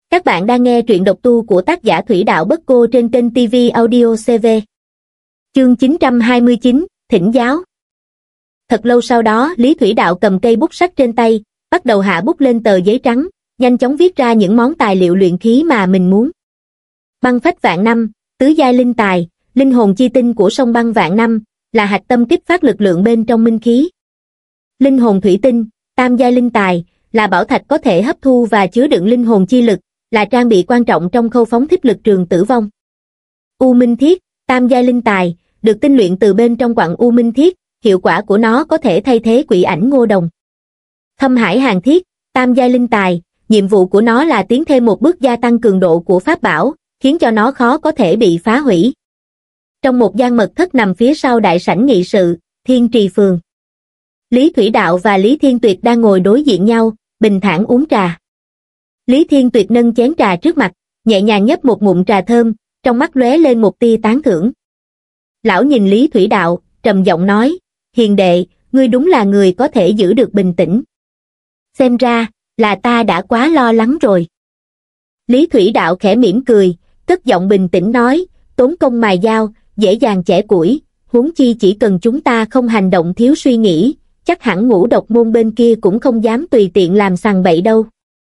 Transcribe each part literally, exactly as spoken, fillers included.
Các bạn đang nghe truyện độc tu của tác giả Thủy Đạo Bất Cô trên kênh ti vi Audio xê vê. Chương chín trăm hai mươi chín, Thỉnh giáo. Thật lâu sau đó, Lý Thủy Đạo cầm cây bút sắt trên tay, bắt đầu hạ bút lên tờ giấy trắng, nhanh chóng viết ra những món tài liệu luyện khí mà mình muốn. Băng phách vạn năm, tứ giai linh tài, linh hồn chi tinh của sông băng vạn năm, là hạch tâm kích phát lực lượng bên trong minh khí. Linh hồn thủy tinh, tam giai linh tài, là bảo thạch có thể hấp thu và chứa đựng linh hồn chi lực, là trang bị quan trọng trong khâu phóng thích lực trường tử vong. U minh thiết, tam giai linh tài, được tinh luyện từ bên trong quặng u minh thiết, hiệu quả của nó có thể thay thế quỷ ảnh ngô đồng. Thâm hải hàn thiết, tam giai linh tài, nhiệm vụ của nó là tiến thêm một bước gia tăng cường độ của pháp bảo, khiến cho nó khó có thể bị phá hủy. Trong một gian mật thất nằm phía sau đại sảnh nghị sự, Thiên Trì Phường, Lý Thủy Đạo và Lý Thiên Tuyệt đang ngồi đối diện nhau, bình thản uống trà. Lý Thiên Tuyệt nâng chén trà trước mặt, nhẹ nhàng nhấp một ngụm trà thơm, trong mắt lóe lên một tia tán thưởng. Lão nhìn Lý Thủy Đạo, trầm giọng nói, hiền đệ, ngươi đúng là người có thể giữ được bình tĩnh. Xem ra, là ta đã quá lo lắng rồi. Lý Thủy Đạo khẽ mỉm cười, cất giọng bình tĩnh nói, tốn công mài dao, dễ dàng chẻ củi, huống chi chỉ cần chúng ta không hành động thiếu suy nghĩ, chắc hẳn ngũ độc môn bên kia cũng không dám tùy tiện làm sằng bậy đâu.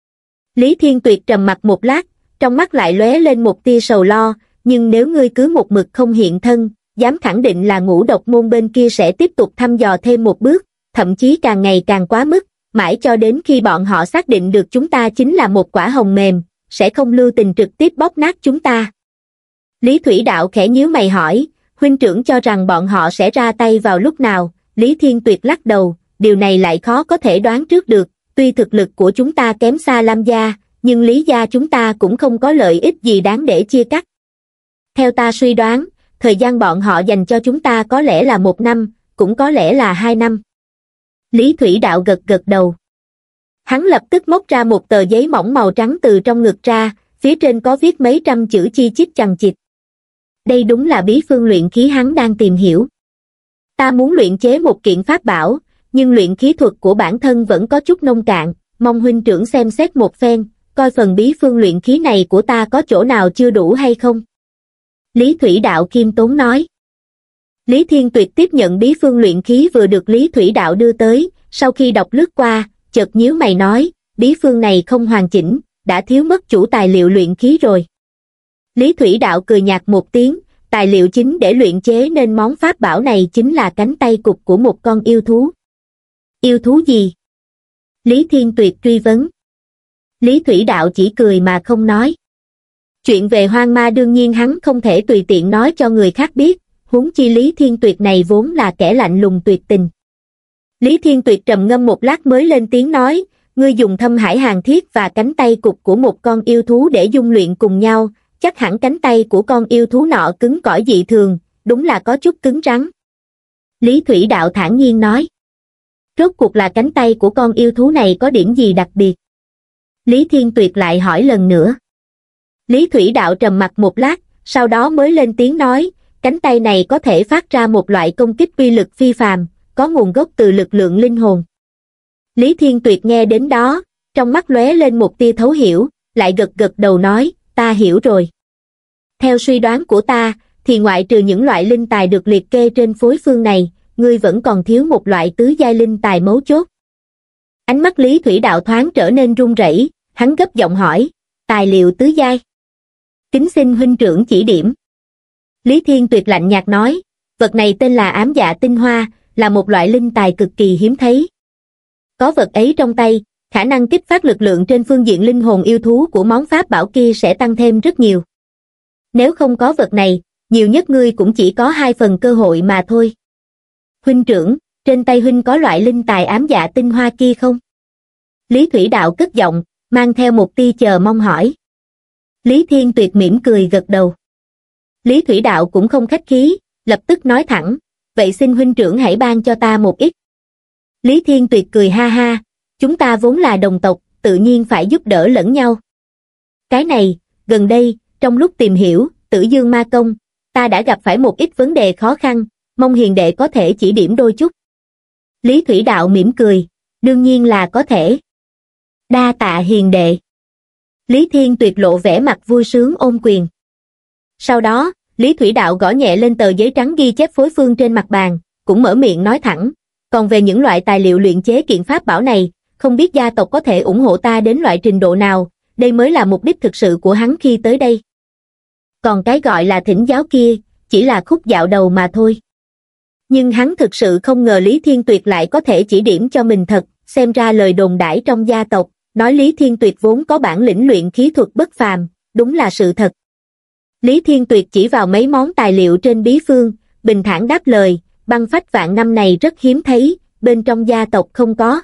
Lý Thiên Tuyệt trầm mặt một lát, trong mắt lại lóe lên một tia sầu lo, nhưng nếu ngươi cứ một mực không hiện thân, dám khẳng định là ngũ độc môn bên kia sẽ tiếp tục thăm dò thêm một bước, thậm chí càng ngày càng quá mức, mãi cho đến khi bọn họ xác định được chúng ta chính là một quả hồng mềm, sẽ không lưu tình trực tiếp bóp nát chúng ta. Lý Thủy Đạo khẽ nhíu mày hỏi, huynh trưởng cho rằng bọn họ sẽ ra tay vào lúc nào? Lý Thiên Tuyệt lắc đầu, điều này lại khó có thể đoán trước được, tuy thực lực của chúng ta kém xa Lam gia, nhưng Lý gia chúng ta cũng không có lợi ích gì đáng để chia cắt. Theo ta suy đoán, thời gian bọn họ dành cho chúng ta có lẽ là một năm, cũng có lẽ là hai năm. Lý Thủy Đạo gật gật đầu. Hắn lập tức móc ra một tờ giấy mỏng màu trắng từ trong ngực ra, phía trên có viết mấy trăm chữ chi chít chằng chịt. Đây đúng là bí phương luyện khí hắn đang tìm hiểu. Ta muốn luyện chế một kiện pháp bảo, nhưng luyện khí thuật của bản thân vẫn có chút nông cạn, mong huynh trưởng xem xét một phen, coi phần bí phương luyện khí này của ta có chỗ nào chưa đủ hay không. Lý Thủy Đạo khiêm tốn nói. Lý Thiên Tuyệt tiếp nhận bí phương luyện khí vừa được Lý Thủy Đạo đưa tới, sau khi đọc lướt qua, chợt nhíu mày nói, bí phương này không hoàn chỉnh, đã thiếu mất chủ tài liệu luyện khí rồi. Lý Thủy Đạo cười nhạt một tiếng, tài liệu chính để luyện chế nên món pháp bảo này chính là cánh tay cụt của một con yêu thú. Yêu thú gì? Lý Thiên Tuyệt truy vấn. Lý Thủy Đạo chỉ cười mà không nói. Chuyện về hoang ma đương nhiên hắn không thể tùy tiện nói cho người khác biết, huống chi Lý Thiên Tuyệt này vốn là kẻ lạnh lùng tuyệt tình. Lý Thiên Tuyệt trầm ngâm một lát mới lên tiếng nói, ngươi dùng thâm hải hàn thiết và cánh tay cụt của một con yêu thú để dung luyện cùng nhau, chắc hẳn cánh tay của con yêu thú nọ cứng cỏi dị thường, đúng là có chút cứng rắn. Lý Thủy Đạo thản nhiên nói. Rốt cuộc là cánh tay của con yêu thú này có điểm gì đặc biệt? Lý Thiên Tuyệt lại hỏi lần nữa. Lý Thủy Đạo trầm mặc một lát, sau đó mới lên tiếng nói, cánh tay này có thể phát ra một loại công kích uy lực phi phàm, có nguồn gốc từ lực lượng linh hồn. Lý Thiên Tuyệt nghe đến đó, trong mắt lóe lên một tia thấu hiểu, lại gật gật đầu nói, ta hiểu rồi. Theo suy đoán của ta, thì ngoại trừ những loại linh tài được liệt kê trên phối phương này, ngươi vẫn còn thiếu một loại tứ giai linh tài mấu chốt. Ánh mắt Lý Thủy Đạo thoáng trở nên run rẩy, hắn gấp giọng hỏi, tài liệu tứ giai. Kính xin huynh trưởng chỉ điểm. Lý Thiên Tuyệt lạnh nhạt nói, vật này tên là ám dạ tinh hoa, là một loại linh tài cực kỳ hiếm thấy. Có vật ấy trong tay, khả năng kích phát lực lượng trên phương diện linh hồn yêu thú của món pháp bảo kia sẽ tăng thêm rất nhiều. Nếu không có vật này, nhiều nhất ngươi cũng chỉ có hai phần cơ hội mà thôi. Huynh trưởng, trên tay huynh có loại linh tài ám dạ tinh hoa kia không? Lý Thủy Đạo cất giọng, mang theo một tia chờ mong hỏi. Lý Thiên Tuyệt mỉm cười gật đầu. Lý Thủy Đạo cũng không khách khí, lập tức nói thẳng, vậy xin huynh trưởng hãy ban cho ta một ít. Lý Thiên Tuyệt cười ha ha, chúng ta vốn là đồng tộc, tự nhiên phải giúp đỡ lẫn nhau. Cái này, gần đây, trong lúc tìm hiểu, Tử Dương Ma Công, ta đã gặp phải một ít vấn đề khó khăn, mong hiền đệ có thể chỉ điểm đôi chút. Lý Thủy Đạo mỉm cười, đương nhiên là có thể. Đa tạ hiền đệ. Lý Thiên Tuyệt lộ vẻ mặt vui sướng ôm quyền. Sau đó, Lý Thủy Đạo gõ nhẹ lên tờ giấy trắng ghi chép phối phương trên mặt bàn, cũng mở miệng nói thẳng, còn về những loại tài liệu luyện chế kiện pháp bảo này, không biết gia tộc có thể ủng hộ ta đến loại trình độ nào, đây mới là mục đích thực sự của hắn khi tới đây. Còn cái gọi là thỉnh giáo kia, chỉ là khúc dạo đầu mà thôi. Nhưng hắn thực sự không ngờ Lý Thiên Tuyệt lại có thể chỉ điểm cho mình thật, xem ra lời đồn đãi trong gia tộc, nói Lý Thiên Tuyệt vốn có bản lĩnh luyện khí thuật bất phàm, đúng là sự thật. Lý Thiên Tuyệt chỉ vào mấy món tài liệu trên bí phương, bình thản đáp lời, băng phách vạn năm này rất hiếm thấy, bên trong gia tộc không có.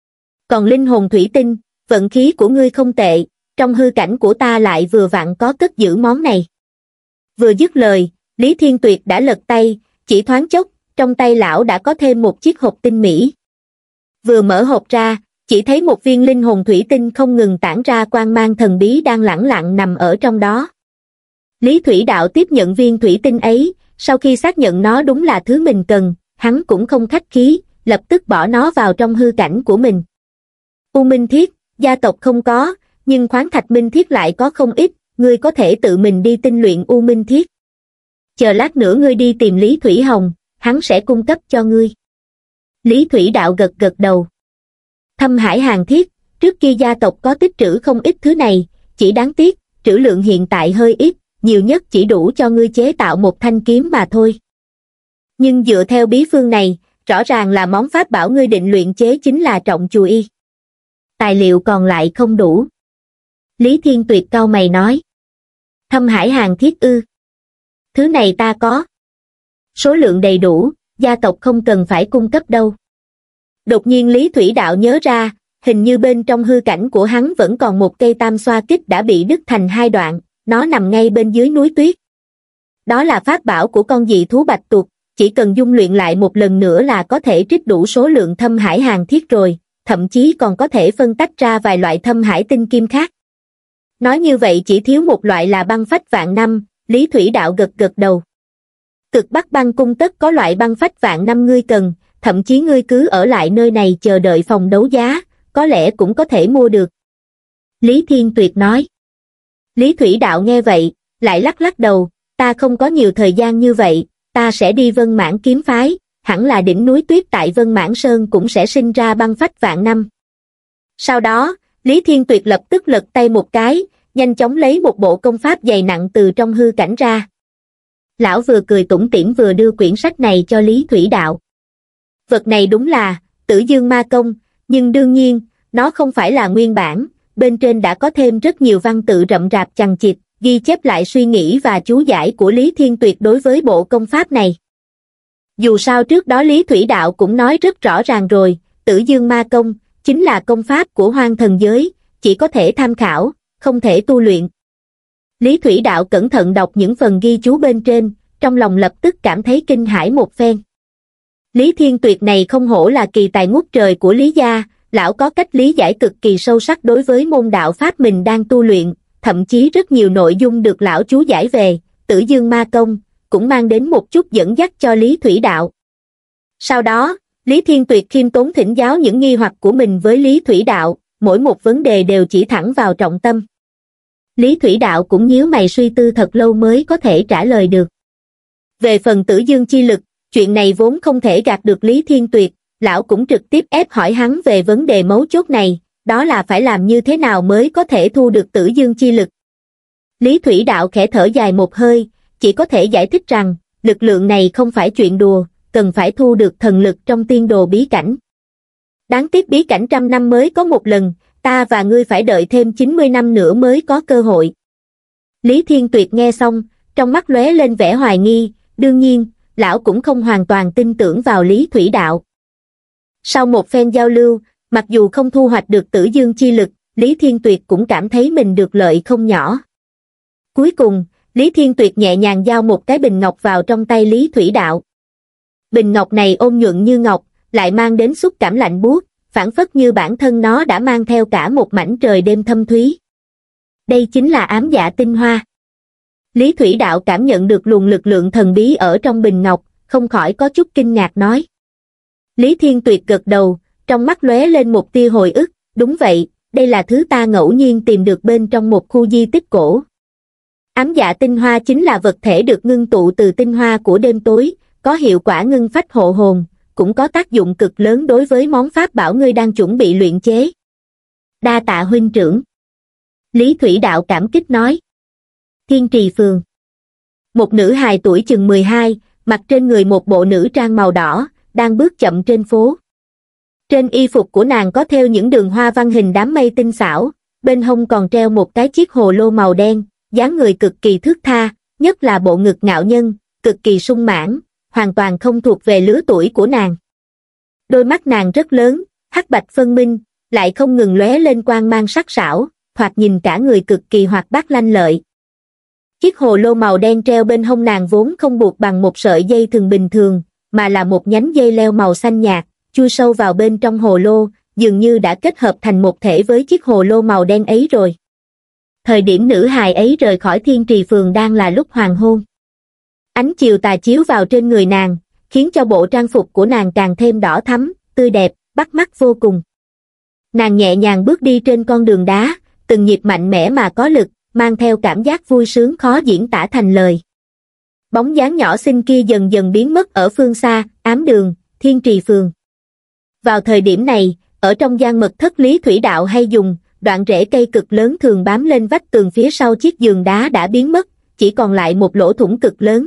Còn linh hồn thủy tinh, vận khí của ngươi không tệ, trong hư cảnh của ta lại vừa vặn có cất giữ món này. Vừa dứt lời, Lý Thiên Tuyệt đã lật tay, chỉ thoáng chốc, trong tay lão đã có thêm một chiếc hộp tinh mỹ. Vừa mở hộp ra, chỉ thấy một viên linh hồn thủy tinh không ngừng tản ra quang mang thần bí đang lẳng lặng nằm ở trong đó. Lý Thủy Đạo tiếp nhận viên thủy tinh ấy, sau khi xác nhận nó đúng là thứ mình cần, hắn cũng không khách khí, lập tức bỏ nó vào trong hư cảnh của mình. U Minh Thiết, gia tộc không có, nhưng khoáng thạch Minh Thiết lại có không ít, ngươi có thể tự mình đi tinh luyện U Minh Thiết. Chờ lát nữa ngươi đi tìm Lý Thủy Hồng, hắn sẽ cung cấp cho ngươi. Lý Thủy Đạo gật gật đầu. Thâm Hải Hàn Thiết, trước kia gia tộc có tích trữ không ít thứ này, chỉ đáng tiếc, trữ lượng hiện tại hơi ít, nhiều nhất chỉ đủ cho ngươi chế tạo một thanh kiếm mà thôi. Nhưng dựa theo bí phương này, rõ ràng là món pháp bảo ngươi định luyện chế chính là trọng chù y. Tài liệu còn lại không đủ. Lý Thiên Tuyệt cau mày nói. Thâm Hải Hàn Thiết ư? Thứ này ta có. Số lượng đầy đủ, gia tộc không cần phải cung cấp đâu. Đột nhiên Lý Thủy Đạo nhớ ra, hình như bên trong hư cảnh của hắn vẫn còn một cây tam xoa kích đã bị đứt thành hai đoạn, nó nằm ngay bên dưới núi tuyết. Đó là pháp bảo của con dị thú bạch tuộc, chỉ cần dung luyện lại một lần nữa là có thể trích đủ số lượng thâm hải hàn thiết rồi, thậm chí còn có thể phân tách ra vài loại thâm hải tinh kim khác. Nói như vậy chỉ thiếu một loại là băng phách vạn năm, Lý Thủy Đạo gật gật đầu. Cực Bắc băng cung tất có loại băng phách vạn năm ngươi cần, thậm chí ngươi cứ ở lại nơi này chờ đợi phòng đấu giá, có lẽ cũng có thể mua được. Lý Thiên Tuyệt nói. Lý Thủy Đạo nghe vậy, lại lắc lắc đầu, ta không có nhiều thời gian như vậy, ta sẽ đi Vân Mãn kiếm phái, hẳn là đỉnh núi tuyết tại Vân Mãn Sơn cũng sẽ sinh ra băng phách vạn năm. Sau đó, Lý Thiên Tuyệt lập tức lật tay một cái, nhanh chóng lấy một bộ công pháp dày nặng từ trong hư cảnh ra. Lão vừa cười tủm tỉm vừa đưa quyển sách này cho Lý Thủy Đạo. Vật này đúng là Tử Dương Ma Công, nhưng đương nhiên, nó không phải là nguyên bản, bên trên đã có thêm rất nhiều văn tự rậm rạp chằng chịt, ghi chép lại suy nghĩ và chú giải của Lý Thiên Tuyệt đối với bộ công pháp này. Dù sao trước đó Lý Thủy Đạo cũng nói rất rõ ràng rồi, Tử Dương Ma Công chính là công pháp của hoang thần giới, chỉ có thể tham khảo, không thể tu luyện. Lý Thủy Đạo cẩn thận đọc những phần ghi chú bên trên, trong lòng lập tức cảm thấy kinh hãi một phen. Lý Thiên Tuyệt này không hổ là kỳ tài ngút trời của Lý gia, lão có cách lý giải cực kỳ sâu sắc đối với môn đạo pháp mình đang tu luyện, thậm chí rất nhiều nội dung được lão chú giải về Tử Dương Ma Công, cũng mang đến một chút dẫn dắt cho Lý Thủy Đạo. Sau đó, Lý Thiên Tuyệt khiêm tốn thỉnh giáo những nghi hoặc của mình với Lý Thủy Đạo, mỗi một vấn đề đều chỉ thẳng vào trọng tâm. Lý Thủy Đạo cũng nhíu mày suy tư thật lâu mới có thể trả lời được. Về phần Tử Dương chi lực, chuyện này vốn không thể gạt được Lý Thiên Tuyệt, lão cũng trực tiếp ép hỏi hắn về vấn đề mấu chốt này, đó là phải làm như thế nào mới có thể thu được Tử Dương chi lực. Lý Thủy Đạo khẽ thở dài một hơi, chỉ có thể giải thích rằng, lực lượng này không phải chuyện đùa, cần phải thu được thần lực trong tiên đồ bí cảnh. Đáng tiếc bí cảnh trăm năm mới có một lần, ta và ngươi phải đợi thêm chín mươi năm nữa mới có cơ hội. Lý Thiên Tuyệt nghe xong, trong mắt lóe lên vẻ hoài nghi, đương nhiên, lão cũng không hoàn toàn tin tưởng vào Lý Thủy Đạo. Sau một phen giao lưu, mặc dù không thu hoạch được Tử Dương chi lực, Lý Thiên Tuyệt cũng cảm thấy mình được lợi không nhỏ. Cuối cùng, Lý Thiên Tuyệt nhẹ nhàng giao một cái bình ngọc vào trong tay Lý Thủy Đạo. Bình ngọc này ôn nhuận như ngọc, lại mang đến xúc cảm lạnh buốt, phảng phất như bản thân nó đã mang theo cả một mảnh trời đêm thâm thúy. Đây chính là ám dạ tinh hoa. Lý Thủy Đạo cảm nhận được luồng lực lượng thần bí ở trong bình ngọc, không khỏi có chút kinh ngạc nói. Lý Thiên Tuyệt gật đầu, trong mắt lóe lên một tia hồi ức, đúng vậy, đây là thứ ta ngẫu nhiên tìm được bên trong một khu di tích cổ. Ám dạ tinh hoa chính là vật thể được ngưng tụ từ tinh hoa của đêm tối, có hiệu quả ngưng phách hộ hồn, cũng có tác dụng cực lớn đối với món pháp bảo ngươi đang chuẩn bị luyện chế. Đa tạ huynh trưởng. Lý Thủy Đạo cảm kích nói. Thiên Trì Phường. Một nữ hài tuổi chừng mười hai, mặc trên người một bộ nữ trang màu đỏ, đang bước chậm trên phố. Trên y phục của nàng có thêu những đường hoa văn hình đám mây tinh xảo, bên hông còn treo một cái chiếc hồ lô màu đen, dáng người cực kỳ thướt tha, nhất là bộ ngực ngạo nhân, cực kỳ sung mãn, hoàn toàn không thuộc về lứa tuổi của nàng. Đôi mắt nàng rất lớn, hắc bạch phân minh, lại không ngừng lóe lên quang mang sắc sảo, thoạt nhìn cả người cực kỳ hoạt bát lanh lợi. Chiếc hồ lô màu đen treo bên hông nàng vốn không buộc bằng một sợi dây thừng bình thường, mà là một nhánh dây leo màu xanh nhạt, chui sâu vào bên trong hồ lô, dường như đã kết hợp thành một thể với chiếc hồ lô màu đen ấy rồi. Thời điểm nữ hài ấy rời khỏi Thiên Trì Phường đang là lúc hoàng hôn. Ánh chiều tà chiếu vào trên người nàng, khiến cho bộ trang phục của nàng càng thêm đỏ thắm, tươi đẹp, bắt mắt vô cùng. Nàng nhẹ nhàng bước đi trên con đường đá, từng nhịp mạnh mẽ mà có lực, mang theo cảm giác vui sướng khó diễn tả thành lời. Bóng dáng nhỏ xinh kia dần dần biến mất ở phương xa, ám đường, Thiên Trì Phường. Vào thời điểm này, ở trong gian mật thất Lý Thủy Đạo hay dùng, đoạn rễ cây cực lớn thường bám lên vách tường phía sau chiếc giường đá đã biến mất, chỉ còn lại một lỗ thủng cực lớn.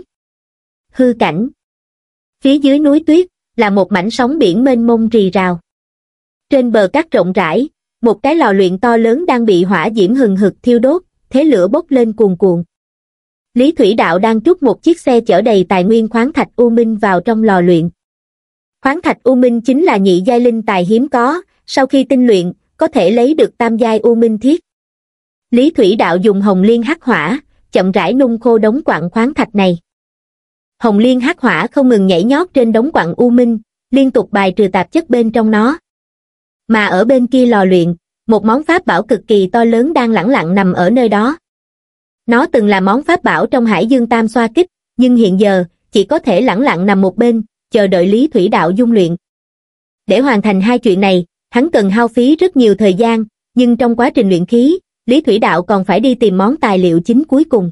Hư cảnh. Phía dưới núi tuyết, là một mảnh sóng biển mênh mông rì rào. Trên bờ cát rộng rãi, một cái lò luyện to lớn đang bị hỏa diễm hừng hực thiêu đốt, thế lửa bốc lên cuồn cuộn. Lý Thủy Đạo đang trút một chiếc xe chở đầy tài nguyên khoáng thạch u minh vào trong lò luyện. Khoáng thạch u minh chính là nhị giai linh tài hiếm có, sau khi tinh luyện, có thể lấy được tam giai u minh thiết. Lý Thủy Đạo dùng hồng liên hắc hỏa, chậm rãi nung khô đống quặng khoáng thạch này. Hồng liên hắc hỏa không ngừng nhảy nhót trên đống quặng u minh, liên tục bài trừ tạp chất bên trong nó. Mà ở bên kia lò luyện, một món pháp bảo cực kỳ to lớn đang lẳng lặng nằm ở nơi đó. Nó từng là món pháp bảo trong Hải Dương Tam Xoa Kích, nhưng hiện giờ, chỉ có thể lẳng lặng nằm một bên, chờ đợi Lý Thủy Đạo dung luyện. Để hoàn thành hai chuyện này, hắn cần hao phí rất nhiều thời gian, nhưng trong quá trình luyện khí, Lý Thủy Đạo còn phải đi tìm món tài liệu chính cuối cùng.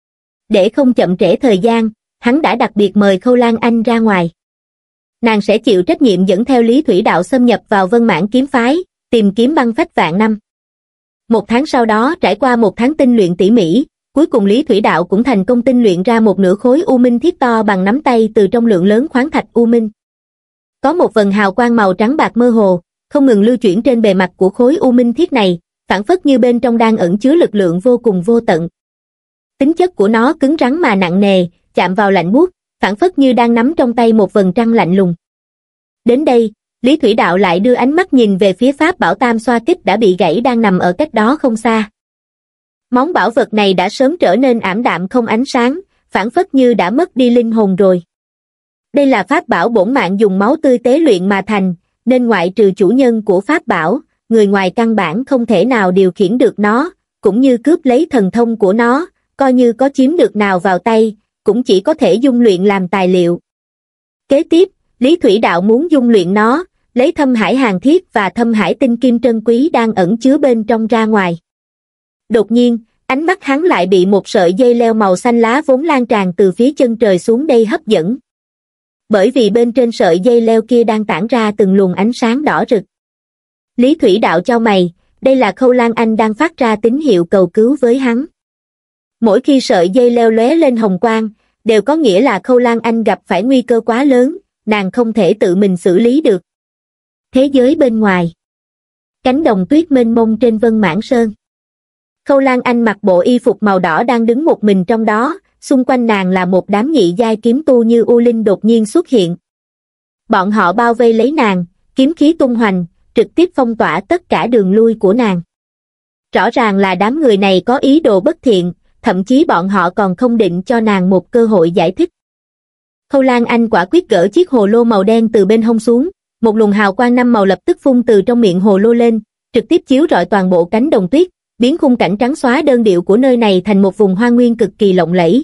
Để không chậm trễ thời gian, hắn đã đặc biệt mời Khâu Lan Anh ra ngoài. Nàng sẽ chịu trách nhiệm dẫn theo Lý Thủy Đạo xâm nhập vào Vân Mãn kiếm phái, tìm kiếm băng phách vạn năm. Một tháng sau đó, trải qua một tháng tinh luyện tỉ mỉ, cuối cùng Lý Thủy Đạo cũng thành công tinh luyện ra một nửa khối u minh thiết to bằng nắm tay từ trong lượng lớn khoáng thạch u minh. Có một vần hào quang màu trắng bạc mơ hồ, không ngừng lưu chuyển trên bề mặt của khối u minh thiết này, phảng phất như bên trong đang ẩn chứa lực lượng vô cùng vô tận. Tính chất của nó cứng rắn mà nặng nề, chạm vào lạnh buốt, phảng phất như đang nắm trong tay một vầng trăng lạnh lùng. Đến đây, Lý Thủy Đạo lại đưa ánh mắt nhìn về phía pháp bảo Tam Xoa Kích đã bị gãy đang nằm ở cách đó không xa. Món bảo vật này đã sớm trở nên ảm đạm không ánh sáng, phảng phất như đã mất đi linh hồn rồi. Đây là pháp bảo bổn mạng dùng máu tươi tế luyện mà thành, nên ngoại trừ chủ nhân của pháp bảo, người ngoài căn bản không thể nào điều khiển được nó, cũng như cướp lấy thần thông của nó, coi như có chiếm được nào vào tay, cũng chỉ có thể dung luyện làm tài liệu. Kế tiếp, Lý Thủy Đạo muốn dung luyện nó, lấy Thâm Hải Hàn Thiết và Thâm Hải Tinh Kim trân quý đang ẩn chứa bên trong ra ngoài. Đột nhiên, ánh mắt hắn lại bị một sợi dây leo màu xanh lá vốn lan tràn từ phía chân trời xuống đây hấp dẫn. Bởi vì bên trên sợi dây leo kia đang tản ra từng luồng ánh sáng đỏ rực. Lý Thủy Đạo chau mày, đây là Khâu Lan Anh đang phát ra tín hiệu cầu cứu với hắn. Mỗi khi sợi dây leo lóe lên hồng quang, đều có nghĩa là Khâu Lan Anh gặp phải nguy cơ quá lớn, nàng không thể tự mình xử lý được. Thế giới bên ngoài. Cánh đồng tuyết mênh mông trên Vân Mãn Sơn. Khâu Lan Anh mặc bộ y phục màu đỏ đang đứng một mình trong đó, xung quanh nàng là một đám nhị giai kiếm tu như U Linh đột nhiên xuất hiện. Bọn họ bao vây lấy nàng, kiếm khí tung hoành, trực tiếp phong tỏa tất cả đường lui của nàng. Rõ ràng là đám người này có ý đồ bất thiện, thậm chí bọn họ còn không định cho nàng một cơ hội giải thích. Khâu Lan Anh quả quyết gỡ chiếc hồ lô màu đen từ bên hông xuống, một luồng hào quang năm màu lập tức phun từ trong miệng hồ lô lên, trực tiếp chiếu rọi toàn bộ cánh đồng tuyết, biến khung cảnh trắng xóa đơn điệu của nơi này thành một vùng hoa nguyên cực kỳ lộng lẫy.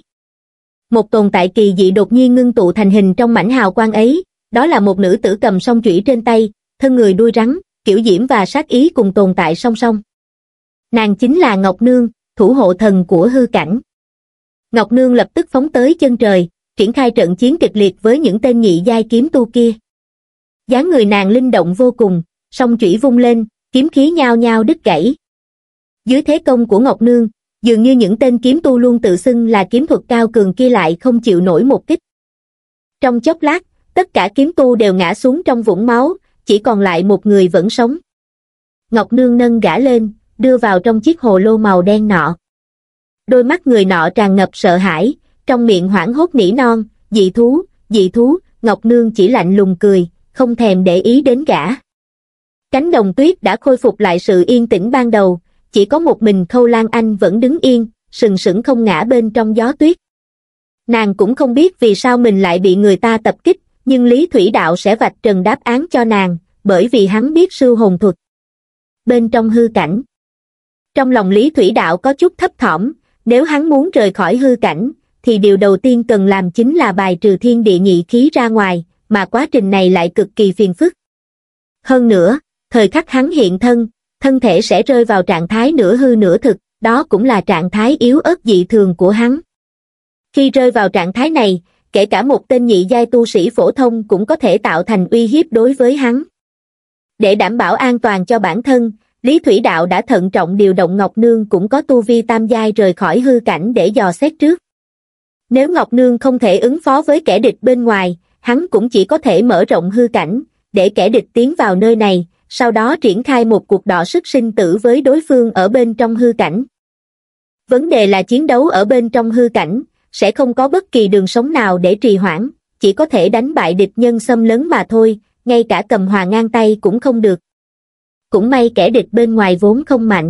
Một tồn tại kỳ dị đột nhiên ngưng tụ thành hình trong mảnh hào quang ấy, đó là một nữ tử cầm song chủy trên tay, thân người đuôi rắn, kiểu diễm và sát ý cùng tồn tại song song. Nàng chính là Ngọc Nương, thủ hộ thần của hư cảnh. Ngọc Nương lập tức phóng tới chân trời, triển khai trận chiến kịch liệt với những tên nhị giai kiếm tu kia. Dáng người nàng linh động vô cùng, song chủy vung lên, kiếm khí nhao nhao đứt gãy. Dưới thế công của Ngọc Nương, dường như những tên kiếm tu luôn tự xưng là kiếm thuật cao cường kia lại không chịu nổi một kích. Trong chốc lát, tất cả kiếm tu đều ngã xuống trong vũng máu, chỉ còn lại một người vẫn sống. Ngọc Nương nâng gã lên, đưa vào trong chiếc hồ lô màu đen nọ. Đôi mắt người nọ tràn ngập sợ hãi, trong miệng hoảng hốt nỉ non, dị thú, dị thú. Ngọc Nương chỉ lạnh lùng cười, không thèm để ý đến gã. Cánh đồng tuyết đã khôi phục lại sự yên tĩnh ban đầu, chỉ có một mình Khâu Lan Anh vẫn đứng yên, sừng sững không ngã bên trong gió tuyết. Nàng cũng không biết vì sao mình lại bị người ta tập kích, nhưng Lý Thủy Đạo sẽ vạch trần đáp án cho nàng, bởi vì hắn biết sư hồn thuật. Bên trong hư cảnh. Trong lòng Lý Thủy Đạo có chút thấp thỏm, nếu hắn muốn rời khỏi hư cảnh, thì điều đầu tiên cần làm chính là bài trừ thiên địa nhị khí ra ngoài, mà quá trình này lại cực kỳ phiền phức. Hơn nữa, thời khắc hắn hiện thân, thân thể sẽ rơi vào trạng thái nửa hư nửa thực, đó cũng là trạng thái yếu ớt dị thường của hắn. Khi rơi vào trạng thái này, kể cả một tên nhị giai tu sĩ phổ thông cũng có thể tạo thành uy hiếp đối với hắn. Để đảm bảo an toàn cho bản thân, Lý Thủy Đạo đã thận trọng điều động Ngọc Nương cũng có tu vi tam giai rời khỏi hư cảnh để dò xét trước. Nếu Ngọc Nương không thể ứng phó với kẻ địch bên ngoài, hắn cũng chỉ có thể mở rộng hư cảnh, để kẻ địch tiến vào nơi này, sau đó triển khai một cuộc đọ sức sinh tử với đối phương ở bên trong hư cảnh. Vấn đề là chiến đấu ở bên trong hư cảnh, sẽ không có bất kỳ đường sống nào để trì hoãn, chỉ có thể đánh bại địch nhân xâm lấn mà thôi, ngay cả cầm hòa ngang tay cũng không được. Cũng may kẻ địch bên ngoài vốn không mạnh.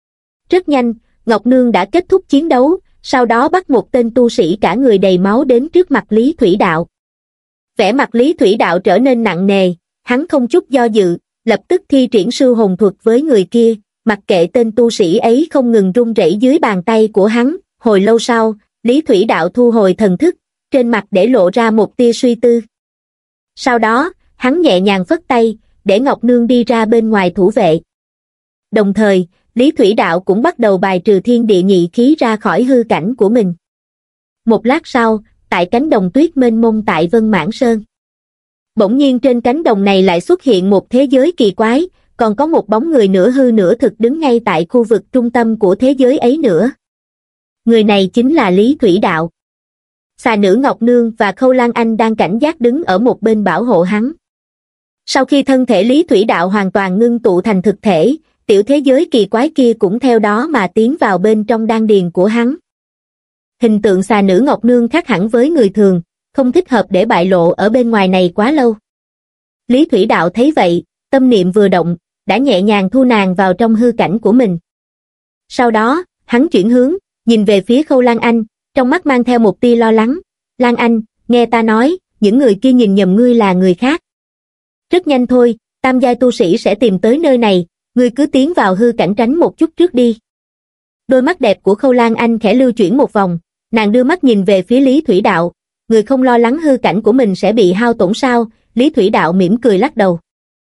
Rất nhanh, Ngọc Nương đã kết thúc chiến đấu, sau đó bắt một tên tu sĩ cả người đầy máu đến trước mặt Lý Thủy Đạo. Vẻ mặt Lý Thủy Đạo trở nên nặng nề, hắn không chút do dự, lập tức thi triển sư hồn thuật với người kia, mặc kệ tên tu sĩ ấy không ngừng run rẩy dưới bàn tay của hắn. Hồi lâu sau, Lý Thủy Đạo thu hồi thần thức, trên mặt để lộ ra một tia suy tư. Sau đó, hắn nhẹ nhàng phất tay, để Ngọc Nương đi ra bên ngoài thủ vệ. Đồng thời, Lý Thủy Đạo cũng bắt đầu bài trừ thiên địa nhị khí ra khỏi hư cảnh của mình. Một lát sau, tại cánh đồng tuyết mênh mông tại Vân Mãn Sơn. Bỗng nhiên trên cánh đồng này lại xuất hiện một thế giới kỳ quái, còn có một bóng người nửa hư nửa thực đứng ngay tại khu vực trung tâm của thế giới ấy nữa. Người này chính là Lý Thủy Đạo. Xà nữ Ngọc Nương và Khâu Lan Anh đang cảnh giác đứng ở một bên bảo hộ hắn. Sau khi thân thể Lý Thủy Đạo hoàn toàn ngưng tụ thành thực thể, tiểu thế giới kỳ quái kia cũng theo đó mà tiến vào bên trong đan điền của hắn. Hình tượng xà nữ Ngọc Nương khác hẳn với người thường, không thích hợp để bại lộ ở bên ngoài này quá lâu. Lý Thủy Đạo thấy vậy, tâm niệm vừa động, đã nhẹ nhàng thu nàng vào trong hư cảnh của mình. Sau đó, hắn chuyển hướng, nhìn về phía Khâu Lan Anh, trong mắt mang theo một tia lo lắng. Lan Anh, nghe ta nói, những người kia nhìn nhầm ngươi là người khác. Rất nhanh thôi, tam giai tu sĩ sẽ tìm tới nơi này, ngươi cứ tiến vào hư cảnh tránh một chút trước đi. Đôi mắt đẹp của Khâu Lan Anh khẽ lưu chuyển một vòng, nàng đưa mắt nhìn về phía Lý Thủy Đạo. Người không lo lắng hư cảnh của mình sẽ bị hao tổn sao? Lý Thủy Đạo mỉm cười lắc đầu.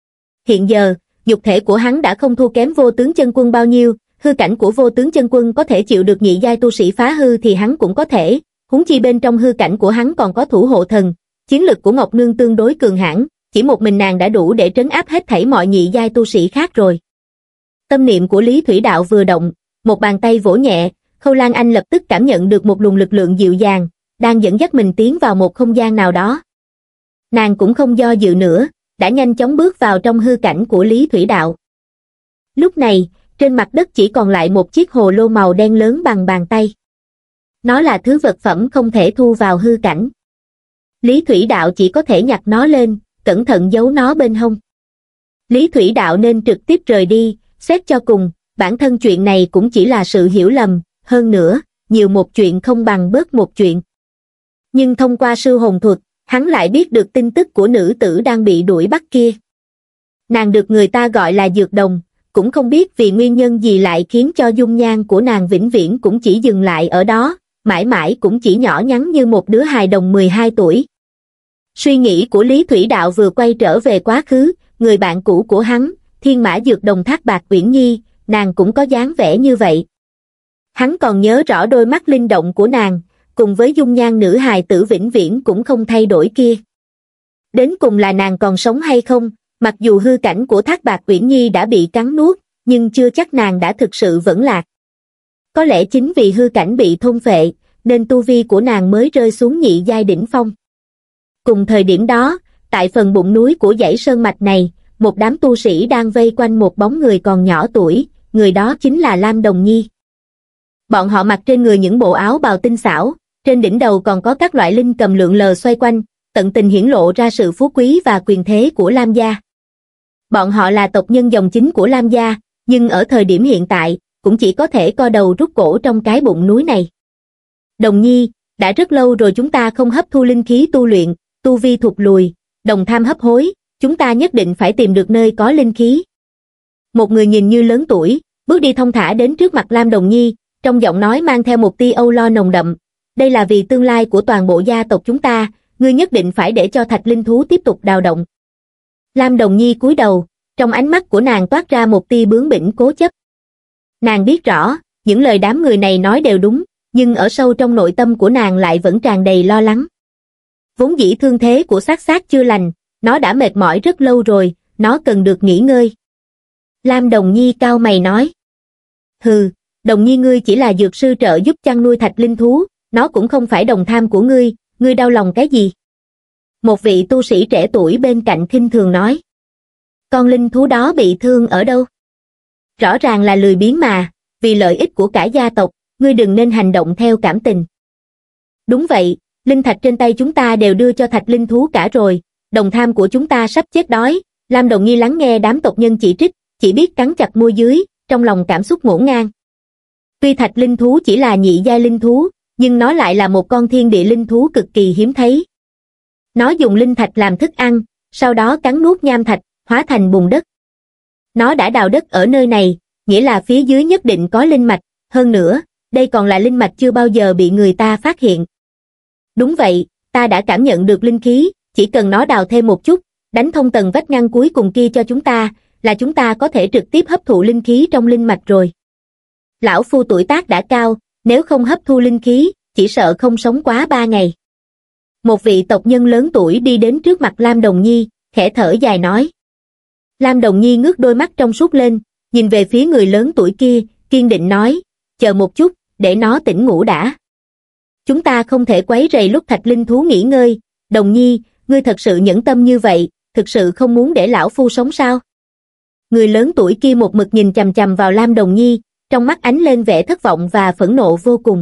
Hiện giờ, nhục thể của hắn đã không thua kém Vô Tướng Chân Quân bao nhiêu, hư cảnh của Vô Tướng Chân Quân có thể chịu được nhị giai tu sĩ phá hư thì hắn cũng có thể, huống chi bên trong hư cảnh của hắn còn có thủ hộ thần, chiến lực của Ngọc Nương tương đối cường hãn, chỉ một mình nàng đã đủ để trấn áp hết thảy mọi nhị giai tu sĩ khác rồi. Tâm niệm của Lý Thủy Đạo vừa động, một bàn tay vỗ nhẹ, Khâu Lan Anh lập tức cảm nhận được một luồng lực lượng dịu dàng, đang dẫn dắt mình tiến vào một không gian nào đó. Nàng cũng không do dự nữa, đã nhanh chóng bước vào trong hư cảnh của Lý Thủy Đạo. Lúc này, trên mặt đất chỉ còn lại một chiếc hồ lô màu đen lớn bằng bàn tay. Nó là thứ vật phẩm không thể thu vào hư cảnh. Lý Thủy Đạo chỉ có thể nhặt nó lên, cẩn thận giấu nó bên hông. Lý Thủy Đạo nên trực tiếp rời đi, xét cho cùng, bản thân chuyện này cũng chỉ là sự hiểu lầm, hơn nữa, nhiều một chuyện không bằng bớt một chuyện. Nhưng thông qua sư hồn thuật, hắn lại biết được tin tức của nữ tử đang bị đuổi bắt kia. Nàng được người ta gọi là Dược Đồng, cũng không biết vì nguyên nhân gì lại khiến cho dung nhan của nàng vĩnh viễn cũng chỉ dừng lại ở đó, mãi mãi cũng chỉ nhỏ nhắn như một đứa hài đồng mười hai tuổi. Suy nghĩ của Lý Thủy Đạo vừa quay trở về quá khứ, người bạn cũ của hắn, Thiên Mã Dược Đồng Thác Bạt Uyển Nhi, nàng cũng có dáng vẻ như vậy. Hắn còn nhớ rõ đôi mắt linh động của nàng, cùng với dung nhan nữ hài tử vĩnh viễn cũng không thay đổi kia. Đến cùng là nàng còn sống hay không, mặc dù hư cảnh của Thác Bạt Uyển Nhi đã bị cắn nuốt, nhưng chưa chắc nàng đã thực sự vẫn lạc. Có lẽ chính vì hư cảnh bị thôn phệ, nên tu vi của nàng mới rơi xuống nhị giai đỉnh phong. Cùng thời điểm đó, tại phần bụng núi của dãy sơn mạch này, một đám tu sĩ đang vây quanh một bóng người còn nhỏ tuổi, người đó chính là Lam Đồng Nhi. Bọn họ mặc trên người những bộ áo bào tinh xảo, trên đỉnh đầu còn có các loại linh cầm lượn lờ xoay quanh, tận tình hiển lộ ra sự phú quý và quyền thế của Lam gia. Bọn họ là tộc nhân dòng chính của Lam gia, nhưng ở thời điểm hiện tại, cũng chỉ có thể co đầu rút cổ trong cái bụng núi này. Đồng Nhi, đã rất lâu rồi chúng ta không hấp thu linh khí tu luyện, tu vi thụt lùi, đồng tham hấp hối, chúng ta nhất định phải tìm được nơi có linh khí. Một người nhìn như lớn tuổi, bước đi thong thả đến trước mặt Lam Đồng Nhi, trong giọng nói mang theo một tia âu lo nồng đậm. Đây là vì tương lai của toàn bộ gia tộc chúng ta, ngươi nhất định phải để cho thạch linh thú tiếp tục đào động. Lam Đồng Nhi cúi đầu, trong ánh mắt của nàng toát ra một tia bướng bỉnh cố chấp. Nàng biết rõ, những lời đám người này nói đều đúng, nhưng ở sâu trong nội tâm của nàng lại vẫn tràn đầy lo lắng. Vốn dĩ thương thế của xác xác chưa lành, nó đã mệt mỏi rất lâu rồi, nó cần được nghỉ ngơi. Lam Đồng Nhi cau mày nói. Hừ, Đồng Nhi ngươi chỉ là dược sư trợ giúp chăn nuôi thạch linh thú, nó cũng không phải đồng tham của ngươi, ngươi đau lòng cái gì? Một vị tu sĩ trẻ tuổi bên cạnh khinh thường nói. Con linh thú đó bị thương ở đâu? Rõ ràng là lười biếng mà, vì lợi ích của cả gia tộc, ngươi đừng nên hành động theo cảm tình. Đúng vậy, linh thạch trên tay chúng ta đều đưa cho thạch linh thú cả rồi, đồng tham của chúng ta sắp chết đói. Lam Đồng Nhi lắng nghe đám tộc nhân chỉ trích, chỉ biết cắn chặt môi dưới, trong lòng cảm xúc ngổn ngang. Tuy thạch linh thú chỉ là nhị giai linh thú, nhưng nó lại là một con thiên địa linh thú cực kỳ hiếm thấy. Nó dùng linh thạch làm thức ăn, sau đó cắn nuốt nham thạch, hóa thành bùn đất. Nó đã đào đất ở nơi này, nghĩa là phía dưới nhất định có linh mạch, hơn nữa, đây còn là linh mạch chưa bao giờ bị người ta phát hiện. Đúng vậy, ta đã cảm nhận được linh khí, chỉ cần nó đào thêm một chút, đánh thông tầng vách ngăn cuối cùng kia cho chúng ta, là chúng ta có thể trực tiếp hấp thụ linh khí trong linh mạch rồi. Lão phu tuổi tác đã cao, nếu không hấp thu linh khí, chỉ sợ không sống quá ba ngày. Một vị tộc nhân lớn tuổi đi đến trước mặt Lam Đồng Nhi, khẽ thở dài nói. Lam Đồng Nhi ngước đôi mắt trong suốt lên, nhìn về phía người lớn tuổi kia, kiên định nói, chờ một chút, để nó tỉnh ngủ đã. Chúng ta không thể quấy rầy lúc thạch linh thú nghỉ ngơi. Đồng Nhi, ngươi thật sự nhẫn tâm như vậy, thực sự không muốn để lão phu sống sao? Người lớn tuổi kia một mực nhìn chằm chằm vào Lam Đồng Nhi, trong mắt ánh lên vẻ thất vọng và phẫn nộ vô cùng.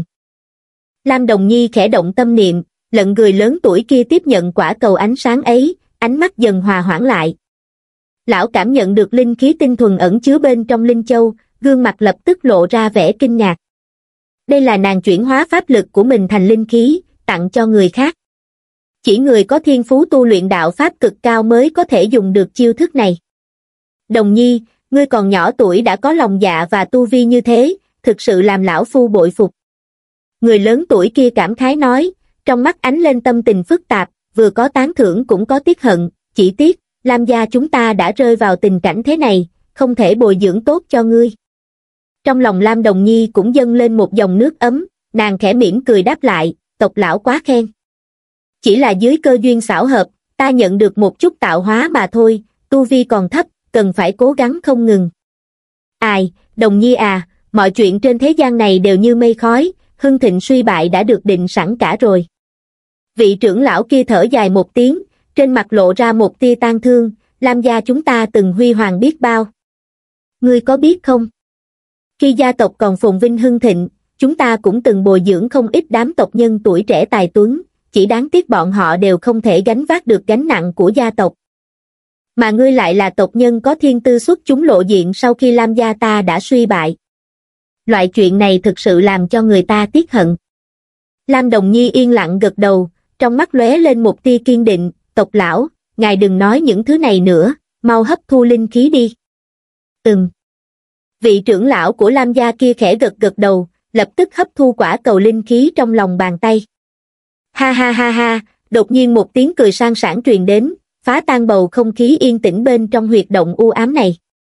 Lam Đồng Nhi khẽ động tâm niệm, lận người lớn tuổi kia tiếp nhận quả cầu ánh sáng ấy, ánh mắt dần hòa hoãn lại. Lão cảm nhận được linh khí tinh thuần ẩn chứa bên trong linh châu, gương mặt lập tức lộ ra vẻ kinh ngạc. Đây là nàng chuyển hóa pháp lực của mình thành linh khí, tặng cho người khác. Chỉ người có thiên phú tu luyện đạo pháp cực cao mới có thể dùng được chiêu thức này. Đồng Nhi, ngươi còn nhỏ tuổi đã có lòng dạ và tu vi như thế, thực sự làm lão phu bội phục. Người lớn tuổi kia cảm khái nói, trong mắt ánh lên tâm tình phức tạp, vừa có tán thưởng cũng có tiếc hận, chỉ tiếc, Lam gia chúng ta đã rơi vào tình cảnh thế này, không thể bồi dưỡng tốt cho ngươi. Trong lòng Lam Đồng Nhi cũng dâng lên một dòng nước ấm, nàng khẽ mỉm cười đáp lại, tộc lão quá khen. Chỉ là dưới cơ duyên xảo hợp, ta nhận được một chút tạo hóa mà thôi, tu vi còn thấp, cần phải cố gắng không ngừng. Ai, Đồng Nhi à, mọi chuyện trên thế gian này đều như mây khói, hưng thịnh suy bại đã được định sẵn cả rồi. Vị trưởng lão kia thở dài một tiếng, trên mặt lộ ra một tia tang thương, Lam gia chúng ta từng huy hoàng biết bao. Ngươi có biết không? Khi gia tộc còn phồn vinh hưng thịnh, chúng ta cũng từng bồi dưỡng không ít đám tộc nhân tuổi trẻ tài tuấn, chỉ đáng tiếc bọn họ đều không thể gánh vác được gánh nặng của gia tộc. Mà ngươi lại là tộc nhân có thiên tư xuất chúng lộ diện sau khi Lam gia ta đã suy bại. Loại chuyện này thực sự làm cho người ta tiếc hận. Lam Đồng Nhi yên lặng gật đầu, trong mắt lóe lên một tia kiên định, tộc lão, ngài đừng nói những thứ này nữa, mau hấp thu linh khí đi. Ừm. Vị trưởng lão của Lam gia kia khẽ gật gật đầu, lập tức hấp thu quả cầu linh khí trong lòng bàn tay. Ha ha ha ha, đột nhiên một tiếng cười sang sảng truyền đến, phá tan bầu không khí yên tĩnh bên trong huyệt động u ám này.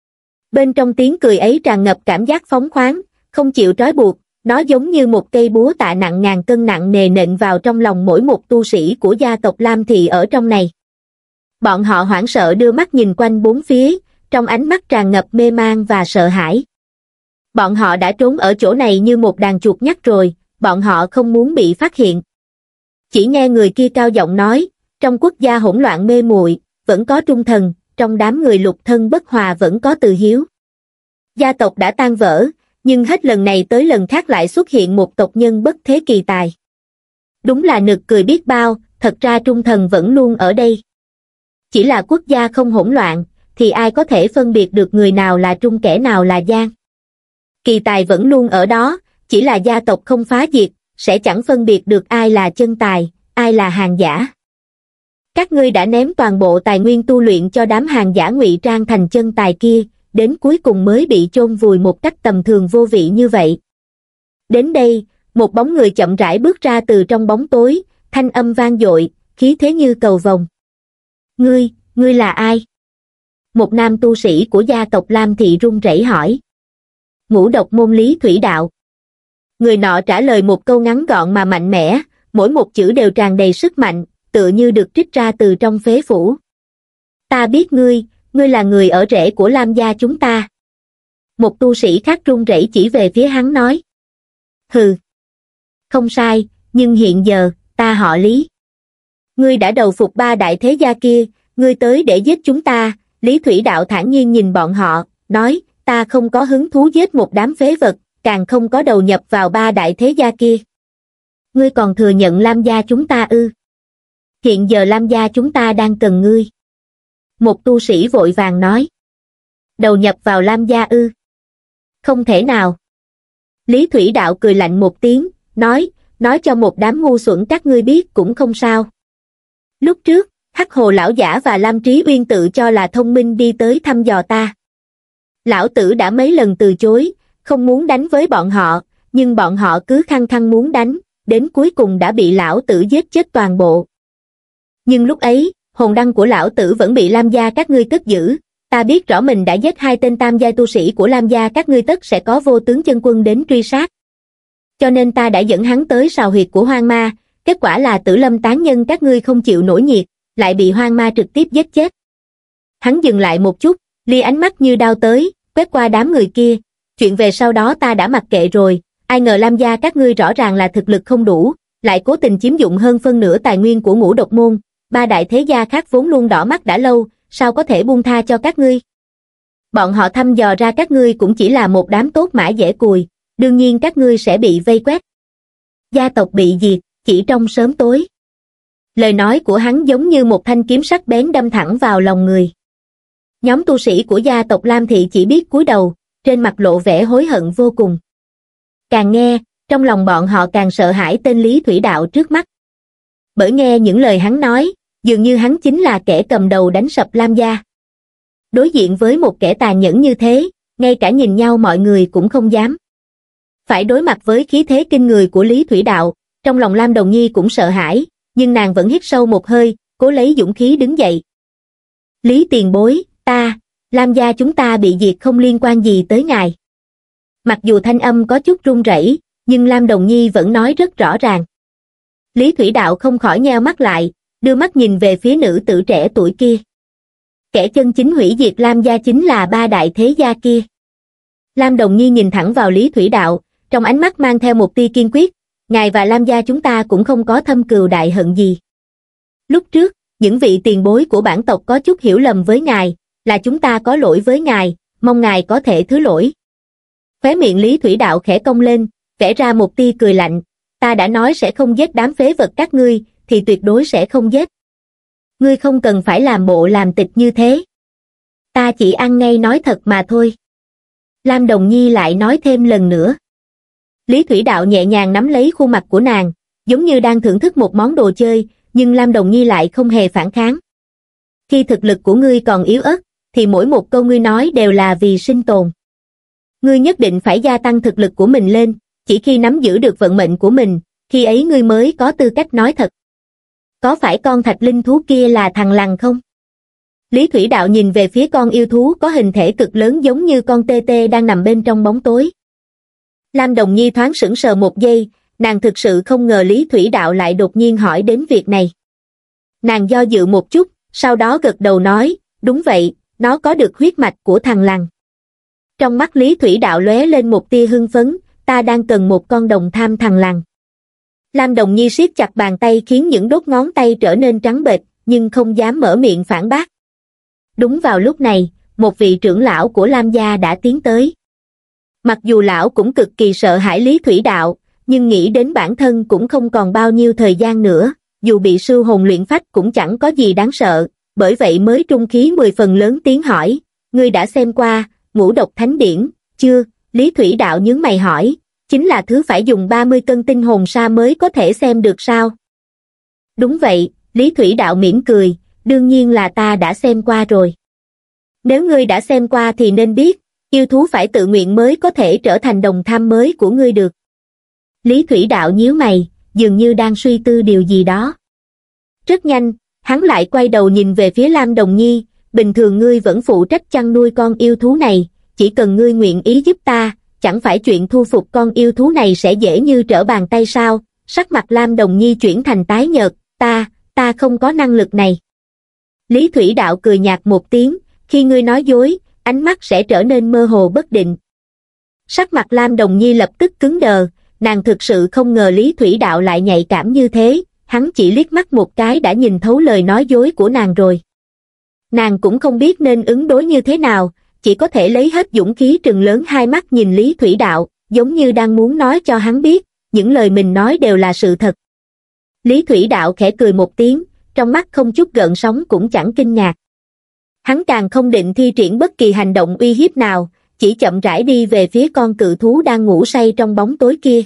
Bên trong tiếng cười ấy tràn ngập cảm giác phóng khoáng, không chịu trói buộc, nó giống như một cây búa tạ nặng ngàn cân nặng nề nện vào trong lòng mỗi một tu sĩ của gia tộc Lam Thị ở trong này. Bọn họ hoảng sợ đưa mắt nhìn quanh bốn phía, trong ánh mắt tràn ngập mê man và sợ hãi. Bọn họ đã trốn ở chỗ này như một đàn chuột nhắt rồi, bọn họ không muốn bị phát hiện. Chỉ nghe người kia cao giọng nói, trong quốc gia hỗn loạn mê muội, vẫn có trung thần, trong đám người lục thân bất hòa vẫn có từ hiếu. Gia tộc đã tan vỡ, nhưng hết lần này tới lần khác lại xuất hiện một tộc nhân bất thế kỳ tài. Đúng là nực cười biết bao, thật ra trung thần vẫn luôn ở đây. Chỉ là quốc gia không hỗn loạn, thì ai có thể phân biệt được người nào là trung kẻ nào là gian. Kỳ tài vẫn luôn ở đó, chỉ là gia tộc không phá diệt, sẽ chẳng phân biệt được ai là chân tài, ai là hàng giả. Các ngươi đã ném toàn bộ tài nguyên tu luyện cho đám hàng giả ngụy trang thành chân tài kia, đến cuối cùng mới bị chôn vùi một cách tầm thường vô vị như vậy. Đến đây, một bóng người chậm rãi bước ra từ trong bóng tối, thanh âm vang dội, khí thế như cầu vồng. Ngươi, ngươi là ai? Một nam tu sĩ của gia tộc Lam Thị run rẩy hỏi. Ngũ độc môn Lý Thủy Đạo. Người nọ trả lời một câu ngắn gọn mà mạnh mẽ, mỗi một chữ đều tràn đầy sức mạnh, tựa như được trích ra từ trong phế phủ. Ta biết ngươi, ngươi là người ở rễ của Lam gia chúng ta. Một tu sĩ khác run rẩy chỉ về phía hắn nói. Hừ. Không sai, nhưng hiện giờ, ta họ Lý. Ngươi đã đầu phục ba đại thế gia kia, ngươi tới để giết chúng ta. Lý Thủy Đạo thản nhiên nhìn bọn họ, nói, ta không có hứng thú giết một đám phế vật, càng không có đầu nhập vào ba đại thế gia kia. Ngươi còn thừa nhận Lam gia chúng ta ư? Hiện giờ Lam gia chúng ta đang cần ngươi. Một tu sĩ vội vàng nói. Đầu nhập vào Lam gia ư? Không thể nào. Lý Thủy Đạo cười lạnh một tiếng, nói, nói cho một đám ngu xuẩn các ngươi biết cũng không sao. Lúc trước, Hắc Hồ lão giả và Lam Trí Uyên tự cho là thông minh đi tới thăm dò ta. Lão tử đã mấy lần từ chối, không muốn đánh với bọn họ, nhưng bọn họ cứ khăng khăng muốn đánh, đến cuối cùng đã bị lão tử giết chết toàn bộ. Nhưng lúc ấy, hồn đăng của lão tử vẫn bị Lam gia các ngươi cất giữ, ta biết rõ mình đã giết hai tên tam giai tu sĩ của Lam gia các ngươi tất sẽ có vô tướng chân quân đến truy sát. Cho nên ta đã dẫn hắn tới sào huyệt của Hoang Ma, kết quả là Tử Lâm tán nhân các ngươi không chịu nổi nhiệt, lại bị Hoang Ma trực tiếp giết chết. Hắn dừng lại một chút, lia ánh mắt như đao tới, quét qua đám người kia, chuyện về sau đó ta đã mặc kệ rồi, ai ngờ Lam gia các ngươi rõ ràng là thực lực không đủ, lại cố tình chiếm dụng hơn phân nửa tài nguyên của Ngũ Độc môn, ba đại thế gia khác vốn luôn đỏ mắt đã lâu, sao có thể buông tha cho các ngươi? Bọn họ thăm dò ra các ngươi cũng chỉ là một đám tốt mã dễ cùi, đương nhiên các ngươi sẽ bị vây quét. Gia tộc bị diệt, chỉ trong sớm tối. Lời nói của hắn giống như một thanh kiếm sắc bén đâm thẳng vào lòng người. Nhóm tu sĩ của gia tộc Lam Thị chỉ biết cúi đầu, trên mặt lộ vẻ hối hận vô cùng. Càng nghe, trong lòng bọn họ càng sợ hãi tên Lý Thủy Đạo trước mắt. Bởi nghe những lời hắn nói, dường như hắn chính là kẻ cầm đầu đánh sập Lam gia. Đối diện với một kẻ tàn nhẫn như thế, ngay cả nhìn nhau mọi người cũng không dám. Phải đối mặt với khí thế kinh người của Lý Thủy Đạo, trong lòng Lam Đồng Nhi cũng sợ hãi, nhưng nàng vẫn hít sâu một hơi, cố lấy dũng khí đứng dậy. Lý tiền bối, ta, Lam gia chúng ta bị diệt không liên quan gì tới ngài. Mặc dù thanh âm có chút run rẩy, nhưng Lam Đồng Nhi vẫn nói rất rõ ràng. Lý Thủy Đạo không khỏi nheo mắt lại, đưa mắt nhìn về phía nữ tử trẻ tuổi kia. Kẻ chân chính hủy diệt Lam gia chính là ba đại thế gia kia. Lam Đồng Nhi nhìn thẳng vào Lý Thủy Đạo, trong ánh mắt mang theo một tia kiên quyết, ngài và Lam gia chúng ta cũng không có thâm cừu đại hận gì. Lúc trước, những vị tiền bối của bản tộc có chút hiểu lầm với ngài, là chúng ta có lỗi với ngài, mong ngài có thể thứ lỗi. Khóe miệng Lý Thủy Đạo khẽ cong lên, vẽ ra một tia cười lạnh, ta đã nói sẽ không giết đám phế vật các ngươi, thì tuyệt đối sẽ không giết. Ngươi không cần phải làm bộ làm tịch như thế. Ta chỉ ăn ngay nói thật mà thôi. Lam Đồng Nhi lại nói thêm lần nữa. Lý Thủy Đạo nhẹ nhàng nắm lấy khuôn mặt của nàng, giống như đang thưởng thức một món đồ chơi, nhưng Lam Đồng Nhi lại không hề phản kháng. Khi thực lực của ngươi còn yếu ớt, thì mỗi một câu ngươi nói đều là vì sinh tồn. Ngươi nhất định phải gia tăng thực lực của mình lên, chỉ khi nắm giữ được vận mệnh của mình, khi ấy ngươi mới có tư cách nói thật. Có phải con thạch linh thú kia là thằng lằn không? Lý Thủy Đạo nhìn về phía con yêu thú có hình thể cực lớn giống như con tê tê đang nằm bên trong bóng tối. Lam Đồng Nhi thoáng sững sờ một giây, nàng thực sự không ngờ Lý Thủy Đạo lại đột nhiên hỏi đến việc này. Nàng do dự một chút, sau đó gật đầu nói, đúng vậy, nó có được huyết mạch của thằn lằn. Trong mắt Lý Thủy Đạo lóe lên một tia hưng phấn, ta đang cần một con đồng tham thằn lằn. Lam Đồng Nhi siết chặt bàn tay khiến những đốt ngón tay trở nên trắng bệch, nhưng không dám mở miệng phản bác. Đúng vào lúc này, một vị trưởng lão của Lam gia đã tiến tới. Mặc dù lão cũng cực kỳ sợ hãi Lý Thủy Đạo, nhưng nghĩ đến bản thân cũng không còn bao nhiêu thời gian nữa, dù bị sư hồn luyện phách cũng chẳng có gì đáng sợ, bởi vậy mới trung khí mười phần lớn tiếng hỏi, ngươi đã xem qua Ngũ Độc Thánh Điển chưa? Lý Thủy Đạo nhướng mày hỏi, chính là thứ phải dùng ba mươi cân tinh hồn sa mới có thể xem được sao? Đúng vậy, Lý Thủy Đạo mỉm cười, đương nhiên là ta đã xem qua rồi. Nếu ngươi đã xem qua thì nên biết, yêu thú phải tự nguyện mới có thể trở thành đồng tham mới của ngươi được. Lý Thủy Đạo nhíu mày, dường như đang suy tư điều gì đó. Rất nhanh, hắn lại quay đầu nhìn về phía Lam Đồng Nhi, bình thường ngươi vẫn phụ trách chăn nuôi con yêu thú này, chỉ cần ngươi nguyện ý giúp ta, chẳng phải chuyện thu phục con yêu thú này sẽ dễ như trở bàn tay sao? Sắc mặt Lam Đồng Nhi chuyển thành tái nhợt, ta, ta không có năng lực này. Lý Thủy Đạo cười nhạt một tiếng, khi ngươi nói dối, ánh mắt sẽ trở nên mơ hồ bất định. Sắc mặt Lam Đồng Nhi lập tức cứng đờ, nàng thực sự không ngờ Lý Thủy Đạo lại nhạy cảm như thế, hắn chỉ liếc mắt một cái đã nhìn thấu lời nói dối của nàng rồi. Nàng cũng không biết nên ứng đối như thế nào, chỉ có thể lấy hết dũng khí trừng lớn hai mắt nhìn Lý Thủy Đạo, giống như đang muốn nói cho hắn biết, những lời mình nói đều là sự thật. Lý Thủy Đạo khẽ cười một tiếng, trong mắt không chút gợn sóng cũng chẳng kinh ngạc. Hắn càng không định thi triển bất kỳ hành động uy hiếp nào, chỉ chậm rãi đi về phía con cự thú đang ngủ say trong bóng tối kia.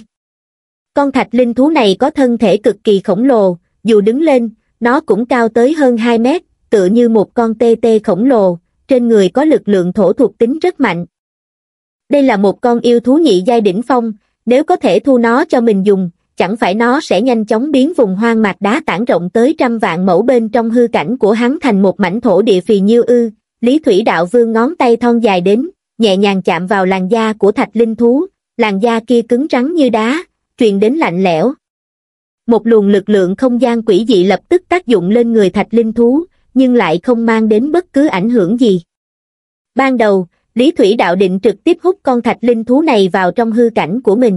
Con thạch linh thú này có thân thể cực kỳ khổng lồ, dù đứng lên, nó cũng cao tới hơn hai mét, tựa như một con tê tê khổng lồ, trên người có lực lượng thổ thuộc tính rất mạnh. Đây là một con yêu thú nhị giai đỉnh phong, nếu có thể thu nó cho mình dùng, chẳng phải nó sẽ nhanh chóng biến vùng hoang mạc đá tảng rộng tới trăm vạn mẫu bên trong hư cảnh của hắn thành một mảnh thổ địa phì nhiêu ư. Lý Thủy Đạo vươn ngón tay thon dài đến, nhẹ nhàng chạm vào làn da của thạch linh thú, làn da kia cứng rắn như đá, truyền đến lạnh lẽo. Một luồng lực lượng không gian quỷ dị lập tức tác dụng lên người thạch linh thú, nhưng lại không mang đến bất cứ ảnh hưởng gì. Ban đầu, Lý Thủy Đạo định trực tiếp hút con thạch linh thú này vào trong hư cảnh của mình.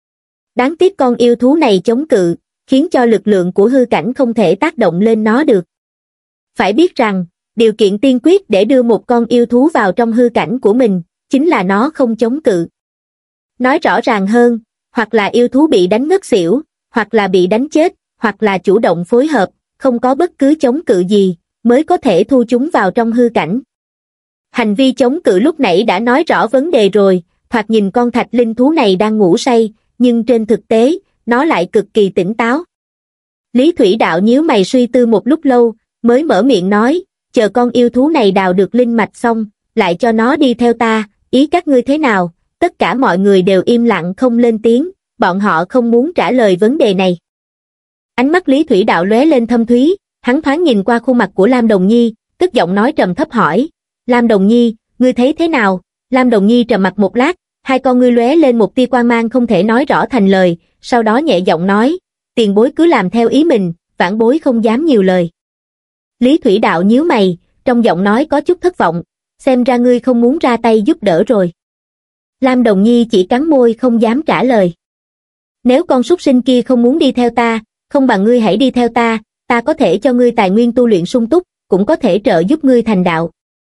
Đáng tiếc con yêu thú này chống cự, khiến cho lực lượng của hư cảnh không thể tác động lên nó được. Phải biết rằng, điều kiện tiên quyết để đưa một con yêu thú vào trong hư cảnh của mình, chính là nó không chống cự. Nói rõ ràng hơn, hoặc là yêu thú bị đánh ngất xỉu, hoặc là bị đánh chết, hoặc là chủ động phối hợp, không có bất cứ chống cự gì, mới có thể thu chúng vào trong hư cảnh. Hành vi chống cự lúc nãy đã nói rõ vấn đề rồi, thoạt nhìn con thạch linh thú này đang ngủ say, nhưng trên thực tế, nó lại cực kỳ tỉnh táo. Lý Thủy Đạo nhíu mày suy tư một lúc lâu, mới mở miệng nói, chờ con yêu thú này đào được linh mạch xong, lại cho nó đi theo ta, ý các ngươi thế nào? Tất cả mọi người đều im lặng không lên tiếng, bọn họ không muốn trả lời vấn đề này. Ánh mắt Lý Thủy Đạo lóe lên thâm thúy, hắn thoáng nhìn qua khuôn mặt của Lam Đồng Nhi, cất giọng nói trầm thấp hỏi, Lam Đồng Nhi, ngươi thấy thế nào? Lam Đồng Nhi trầm mặt một lát, hai con ngươi lóe lên một tia quang mang không thể nói rõ thành lời, sau đó nhẹ giọng nói, tiền bối cứ làm theo ý mình, vãn bối không dám nhiều lời. Lý Thủy Đạo nhíu mày, trong giọng nói có chút thất vọng, xem ra ngươi không muốn ra tay giúp đỡ rồi. Lam Đồng Nhi chỉ cắn môi không dám trả lời. Nếu con súc sinh kia không muốn đi theo ta, không bằng ngươi hãy đi theo ta, ta có thể cho ngươi tài nguyên tu luyện sung túc, cũng có thể trợ giúp ngươi thành đạo.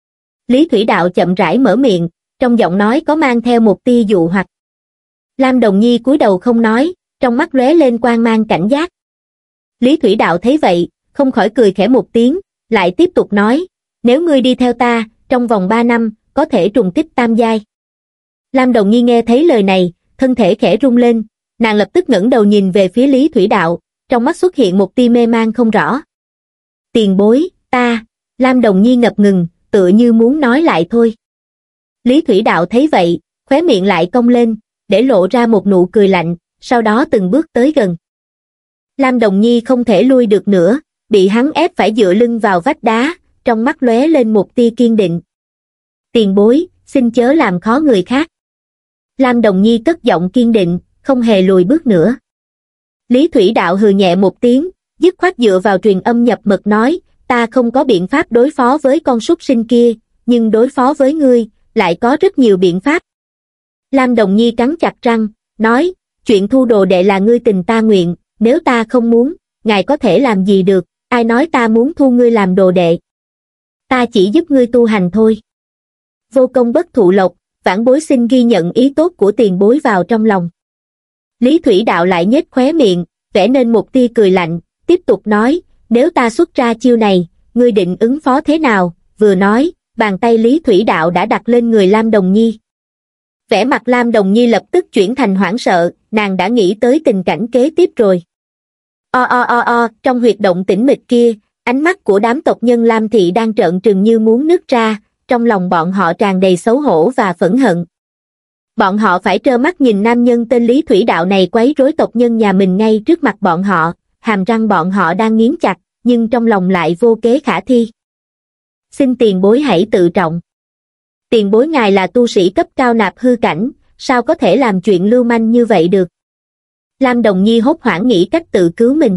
Lý Thủy Đạo chậm rãi mở miệng, trong giọng nói có mang theo một tia dụ hoặc. Lam Đồng Nhi cúi đầu không nói, trong mắt lóe lên quang mang cảnh giác. Lý Thủy Đạo thấy vậy, không khỏi cười khẽ một tiếng, lại tiếp tục nói, nếu ngươi đi theo ta, trong vòng ba năm, có thể trùng kích tam giai. Lam Đồng Nhi nghe thấy lời này, thân thể khẽ rung lên, nàng lập tức ngẩng đầu nhìn về phía Lý Thủy Đạo, trong mắt xuất hiện một tia mê man không rõ. Tiền bối, ta, Lam Đồng Nhi ngập ngừng, tựa như muốn nói lại thôi. Lý Thủy Đạo thấy vậy, khóe miệng lại cong lên, để lộ ra một nụ cười lạnh, sau đó từng bước tới gần. Lam Đồng Nhi không thể lui được nữa, bị hắn ép phải dựa lưng vào vách đá, trong mắt lóe lên một tia kiên định. Tiền bối, xin chớ làm khó người khác. Lam Đồng Nhi cất giọng kiên định, không hề lùi bước nữa. Lý Thủy Đạo hừ nhẹ một tiếng, dứt khoát dựa vào truyền âm nhập mật nói, ta không có biện pháp đối phó với con súc sinh kia, nhưng đối phó với ngươi, lại có rất nhiều biện pháp. Lam Đồng Nhi cắn chặt răng, nói, chuyện thu đồ đệ là ngươi tình ta nguyện, nếu ta không muốn, ngài có thể làm gì được, ai nói ta muốn thu ngươi làm đồ đệ. Ta chỉ giúp ngươi tu hành thôi. Vô công bất thụ lộc, vãn bối xin ghi nhận ý tốt của tiền bối vào trong lòng. Lý Thủy Đạo lại nhếch khóe miệng, vẽ nên một tia cười lạnh, tiếp tục nói, nếu ta xuất ra chiêu này, ngươi định ứng phó thế nào, vừa nói, bàn tay Lý Thủy Đạo đã đặt lên người Lam Đồng Nhi. Vẻ mặt Lam Đồng Nhi lập tức chuyển thành hoảng sợ, nàng đã nghĩ tới tình cảnh kế tiếp rồi. O o o o, trong huyệt động tĩnh mịch kia, ánh mắt của đám tộc nhân Lam Thị đang trợn trừng như muốn nứt ra, trong lòng bọn họ tràn đầy xấu hổ và phẫn hận. Bọn họ phải trơ mắt nhìn nam nhân tên Lý Thủy Đạo này quấy rối tộc nhân nhà mình ngay trước mặt bọn họ, hàm răng bọn họ đang nghiến chặt, nhưng trong lòng lại vô kế khả thi. Xin tiền bối hãy tự trọng. Tiền bối ngài là tu sĩ cấp cao nạp hư cảnh, sao có thể làm chuyện lưu manh như vậy được? Lam Đồng Nhi hốt hoảng nghĩ cách tự cứu mình.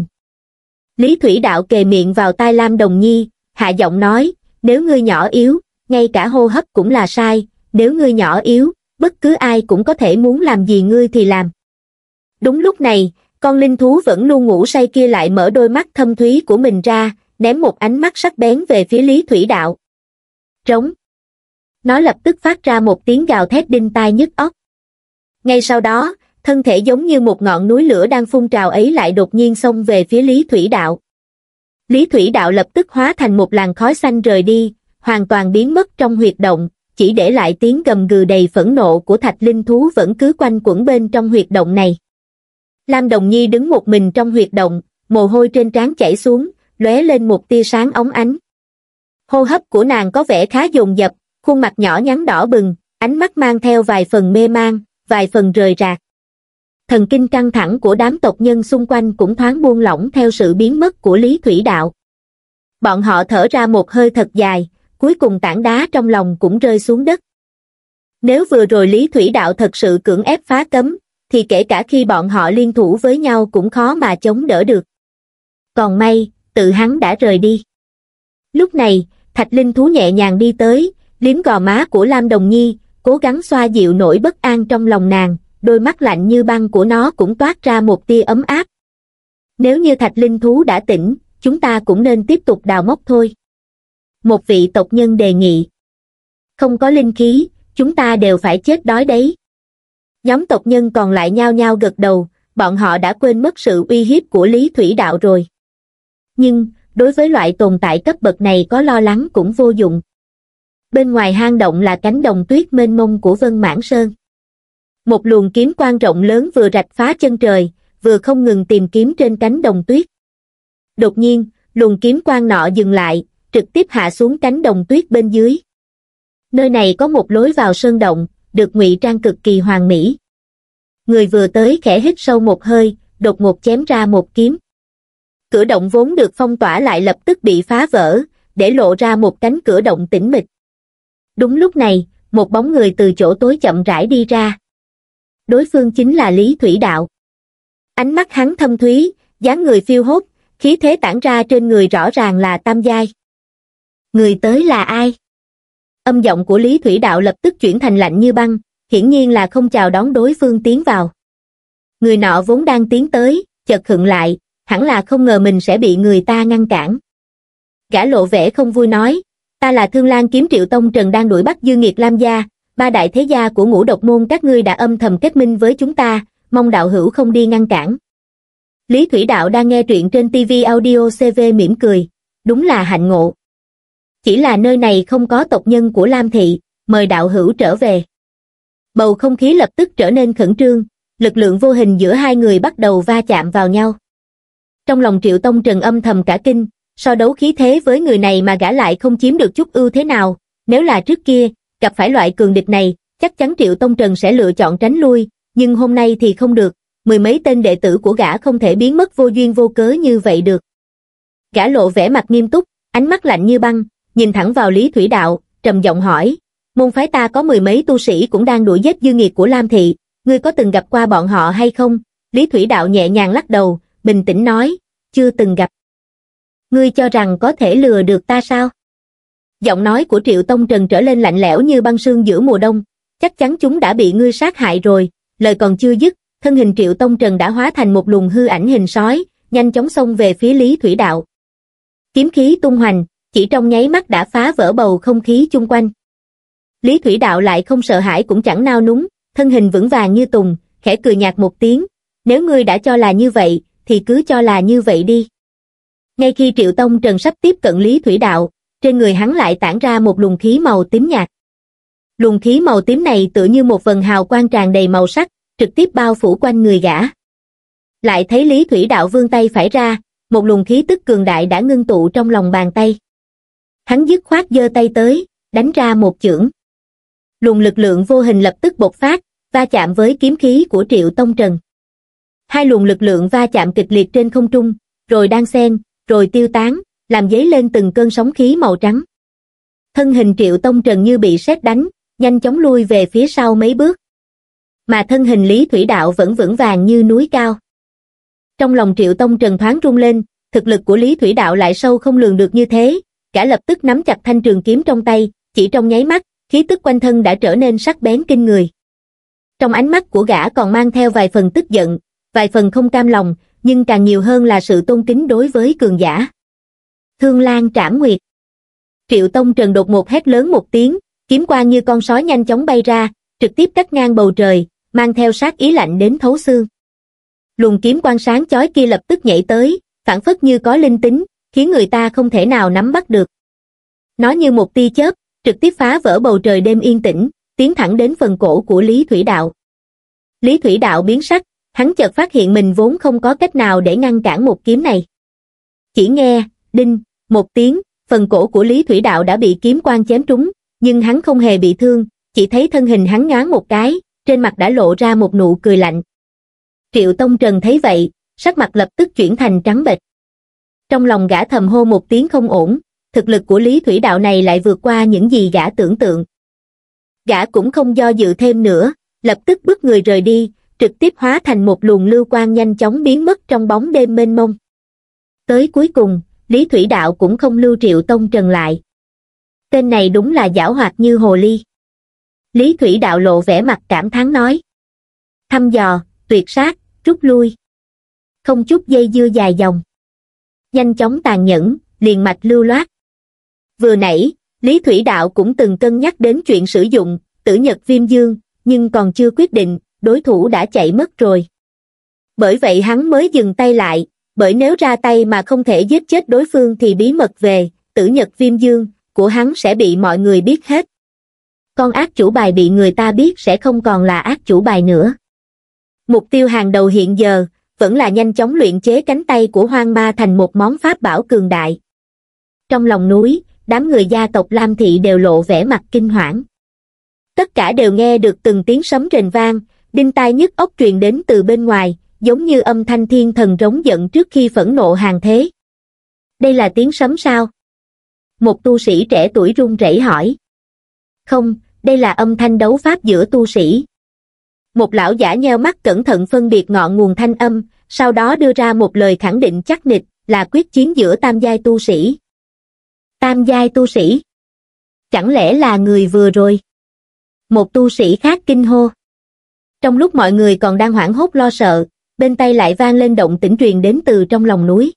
Lý Thủy Đạo kề miệng vào tai Lam Đồng Nhi, hạ giọng nói, nếu ngươi nhỏ yếu, ngay cả hô hấp cũng là sai, nếu ngươi nhỏ yếu, bất cứ ai cũng có thể muốn làm gì ngươi thì làm. Đúng lúc này, con linh thú vẫn luôn ngủ say kia lại mở đôi mắt thâm thúy của mình ra, ném một ánh mắt sắc bén về phía Lý Thủy Đạo. Trống. Nó lập tức phát ra một tiếng gào thét đinh tai nhức óc. Ngay sau đó, thân thể giống như một ngọn núi lửa đang phun trào ấy lại đột nhiên xông về phía Lý Thủy Đạo. Lý Thủy Đạo lập tức hóa thành một làn khói xanh rời đi, hoàn toàn biến mất trong huyệt động, chỉ để lại tiếng gầm gừ đầy phẫn nộ của thạch linh thú vẫn cứ quanh quẩn bên trong huyệt động này. Lam Đồng Nhi đứng một mình trong huyệt động, mồ hôi trên trán chảy xuống, lóe lên một tia sáng óng ánh. Hô hấp của nàng có vẻ khá dồn dập, khuôn mặt nhỏ nhắn đỏ bừng, ánh mắt mang theo vài phần mê man, vài phần rời rạc. Thần kinh căng thẳng của đám tộc nhân xung quanh cũng thoáng buông lỏng theo sự biến mất của Lý Thủy Đạo. Bọn họ thở ra một hơi thật dài, cuối cùng tảng đá trong lòng cũng rơi xuống đất. Nếu vừa rồi Lý Thủy Đạo thật sự cưỡng ép phá cấm, thì kể cả khi bọn họ liên thủ với nhau cũng khó mà chống đỡ được. Còn may, tự hắn đã rời đi. Lúc này, thạch linh thú nhẹ nhàng đi tới, liếm gò má của Lam Đồng Nhi, cố gắng xoa dịu nỗi bất an trong lòng nàng, đôi mắt lạnh như băng của nó cũng toát ra một tia ấm áp. Nếu như thạch linh thú đã tỉnh, chúng ta cũng nên tiếp tục đào móc thôi. Một vị tộc nhân đề nghị. Không có linh khí, chúng ta đều phải chết đói đấy. Nhóm tộc nhân còn lại nhao nhao gật đầu, bọn họ đã quên mất sự uy hiếp của Lý Thủy Đạo rồi. Nhưng, đối với loại tồn tại cấp bậc này có lo lắng cũng vô dụng. Bên ngoài hang động là cánh đồng tuyết mênh mông của Vân Mãn Sơn. Một luồng kiếm quang rộng lớn vừa rạch phá chân trời, vừa không ngừng tìm kiếm trên cánh đồng tuyết. Đột nhiên, luồng kiếm quang nọ dừng lại, trực tiếp hạ xuống cánh đồng tuyết bên dưới. Nơi này có một lối vào sơn động, được ngụy trang cực kỳ hoàn mỹ. Người vừa tới khẽ hít sâu một hơi, đột ngột chém ra một kiếm. Cửa động vốn được phong tỏa lại lập tức bị phá vỡ, để lộ ra một cánh cửa động tĩnh mịch. Đúng lúc này, một bóng người từ chỗ tối chậm rãi đi ra. Đối phương chính là Lý Thủy Đạo. Ánh mắt hắn thâm thúy, dáng người phiêu hốt, khí thế tản ra trên người rõ ràng là tam giai. Người tới là ai? Âm giọng của Lý Thủy Đạo lập tức chuyển thành lạnh như băng, hiển nhiên là không chào đón đối phương tiến vào. Người nọ vốn đang tiến tới, chợt khựng lại, hẳn là không ngờ mình sẽ bị người ta ngăn cản. Gã lộ vẻ không vui nói, ta là Thương Lan Kiếm Triệu Tông Trần đang đuổi bắt Dư Nghiệt Lam gia, ba đại thế gia của Ngũ Độc Môn các ngươi đã âm thầm kết minh với chúng ta, mong đạo hữu không đi ngăn cản. Lý Thủy Đạo đang nghe truyện trên ti vi Audio xê vê mỉm cười, đúng là hạnh ngộ. Chỉ là nơi này không có tộc nhân của Lam Thị, mời đạo hữu trở về. Bầu không khí lập tức trở nên khẩn trương, lực lượng vô hình giữa hai người bắt đầu va chạm vào nhau. Trong lòng Triệu Tông Trần âm thầm cả kinh, so đấu khí thế với người này mà gã lại không chiếm được chút ưu thế nào, nếu là trước kia, gặp phải loại cường địch này, chắc chắn Triệu Tông Trần sẽ lựa chọn tránh lui, nhưng hôm nay thì không được, mười mấy tên đệ tử của gã không thể biến mất vô duyên vô cớ như vậy được. Gã lộ vẻ mặt nghiêm túc, ánh mắt lạnh như băng, nhìn thẳng vào Lý Thủy Đạo, trầm giọng hỏi, môn phái ta có mười mấy tu sĩ cũng đang đuổi giết dư nghiệt của Lam Thị, ngươi có từng gặp qua bọn họ hay không? Lý Thủy Đạo nhẹ nhàng lắc đầu, bình tĩnh nói, chưa từng gặp. Ngươi cho rằng có thể lừa được ta sao? Giọng nói của Triệu Tông Trần trở lên lạnh lẽo như băng sương giữa mùa đông, chắc chắn chúng đã bị ngươi sát hại rồi. Lời còn chưa dứt, thân hình Triệu Tông Trần đã hóa thành một luồng hư ảnh hình sói, nhanh chóng xông về phía Lý Thủy Đạo. Kiếm khí tung hoành, chỉ trong nháy mắt đã phá vỡ bầu không khí chung quanh. Lý Thủy Đạo lại không sợ hãi cũng chẳng nao núng, thân hình vững vàng như tùng, khẽ cười nhạt một tiếng, nếu ngươi đã cho là như vậy, thì cứ cho là như vậy đi. Ngay khi Triệu Tông Trần sắp tiếp cận Lý Thủy Đạo, trên người hắn lại tản ra một luồng khí màu tím nhạt. Luồng khí màu tím này tựa như một vầng hào quang tràn đầy màu sắc, trực tiếp bao phủ quanh người gã. Lại thấy Lý Thủy Đạo vươn tay phải ra, một luồng khí tức cường đại đã ngưng tụ trong lòng bàn tay. Hắn dứt khoát giơ tay tới, đánh ra một chưởng. Luồng lực lượng vô hình lập tức bộc phát, va chạm với kiếm khí của Triệu Tông Trần. Hai luồng lực lượng va chạm kịch liệt trên không trung, rồi đan xen, rồi tiêu tán, làm dấy lên từng cơn sóng khí màu trắng. Thân hình Triệu Tông Trần như bị sét đánh, nhanh chóng lui về phía sau mấy bước. Mà thân hình Lý Thủy Đạo vẫn vững vàng như núi cao. Trong lòng Triệu Tông Trần thoáng rung lên, thực lực của Lý Thủy Đạo lại sâu không lường được như thế, gã lập tức nắm chặt thanh trường kiếm trong tay, chỉ trong nháy mắt, khí tức quanh thân đã trở nên sắc bén kinh người. Trong ánh mắt của gã còn mang theo vài phần tức giận, vài phần không cam lòng, nhưng càng nhiều hơn là sự tôn kính đối với cường giả. Thương Lan Trảm Nguyệt. Triệu Tông Trần đột ngột hét lớn một tiếng, kiếm quang như con sói nhanh chóng bay ra, trực tiếp cắt ngang bầu trời, mang theo sát ý lạnh đến thấu xương. Luồng kiếm quang sáng chói kia lập tức nhảy tới, phảng phất như có linh tính, khiến người ta không thể nào nắm bắt được. Nó như một tia chớp, trực tiếp phá vỡ bầu trời đêm yên tĩnh, tiến thẳng đến phần cổ của Lý Thủy Đạo. Lý Thủy Đạo biến sắc, hắn chợt phát hiện mình vốn không có cách nào để ngăn cản một kiếm này. Chỉ nghe, đinh, một tiếng, phần cổ của Lý Thủy Đạo đã bị kiếm quang chém trúng, nhưng hắn không hề bị thương, chỉ thấy thân hình hắn nhoáng một cái, trên mặt đã lộ ra một nụ cười lạnh. Triệu Tông Trần thấy vậy, sắc mặt lập tức chuyển thành trắng bệch. Trong lòng gã thầm hô một tiếng không ổn, thực lực của Lý Thủy Đạo này lại vượt qua những gì gã tưởng tượng. Gã cũng không do dự thêm nữa, lập tức bước người rời đi, trực tiếp hóa thành một luồng lưu quang nhanh chóng biến mất trong bóng đêm mênh mông. Tới cuối cùng, Lý Thủy Đạo cũng không lưu Triệu Tông Trần lại. Tên này đúng là giảo hoạt như hồ ly. Lý Thủy Đạo lộ vẻ mặt cảm thán nói. Thăm dò, tuyệt sát, rút lui. Không chút dây dưa dài dòng. Nhanh chóng tàn nhẫn, liền mạch lưu loát. Vừa nãy, Lý Thủy Đạo cũng từng cân nhắc đến chuyện sử dụng Tử Nhật Viêm Dương, nhưng còn chưa quyết định, đối thủ đã chạy mất rồi. Bởi vậy hắn mới dừng tay lại, bởi nếu ra tay mà không thể giết chết đối phương thì bí mật về Tử Nhật Viêm Dương của hắn sẽ bị mọi người biết hết. Con ác chủ bài bị người ta biết sẽ không còn là ác chủ bài nữa. Mục tiêu hàng đầu hiện giờ vẫn là nhanh chóng luyện chế cánh tay của Hoang Ma thành một món pháp bảo cường đại. Trong lòng núi, đám người gia tộc Lam Thị đều lộ vẻ mặt kinh hoảng. Tất cả đều nghe được từng tiếng sấm rền vang, đinh tai nhức óc truyền đến từ bên ngoài, giống như âm thanh thiên thần rống giận trước khi phẫn nộ hàng thế. Đây là tiếng sấm sao? Một tu sĩ trẻ tuổi run rẩy hỏi. Không, đây là âm thanh đấu pháp giữa tu sĩ. Một lão giả nheo mắt cẩn thận phân biệt ngọn nguồn thanh âm, sau đó đưa ra một lời khẳng định chắc nịch, là quyết chiến giữa tam giai tu sĩ. Tam giai tu sĩ? Chẳng lẽ là người vừa rồi? Một tu sĩ khác kinh hô. Trong lúc mọi người còn đang hoảng hốt lo sợ, bên tai lại vang lên động tĩnh truyền đến từ trong lòng núi.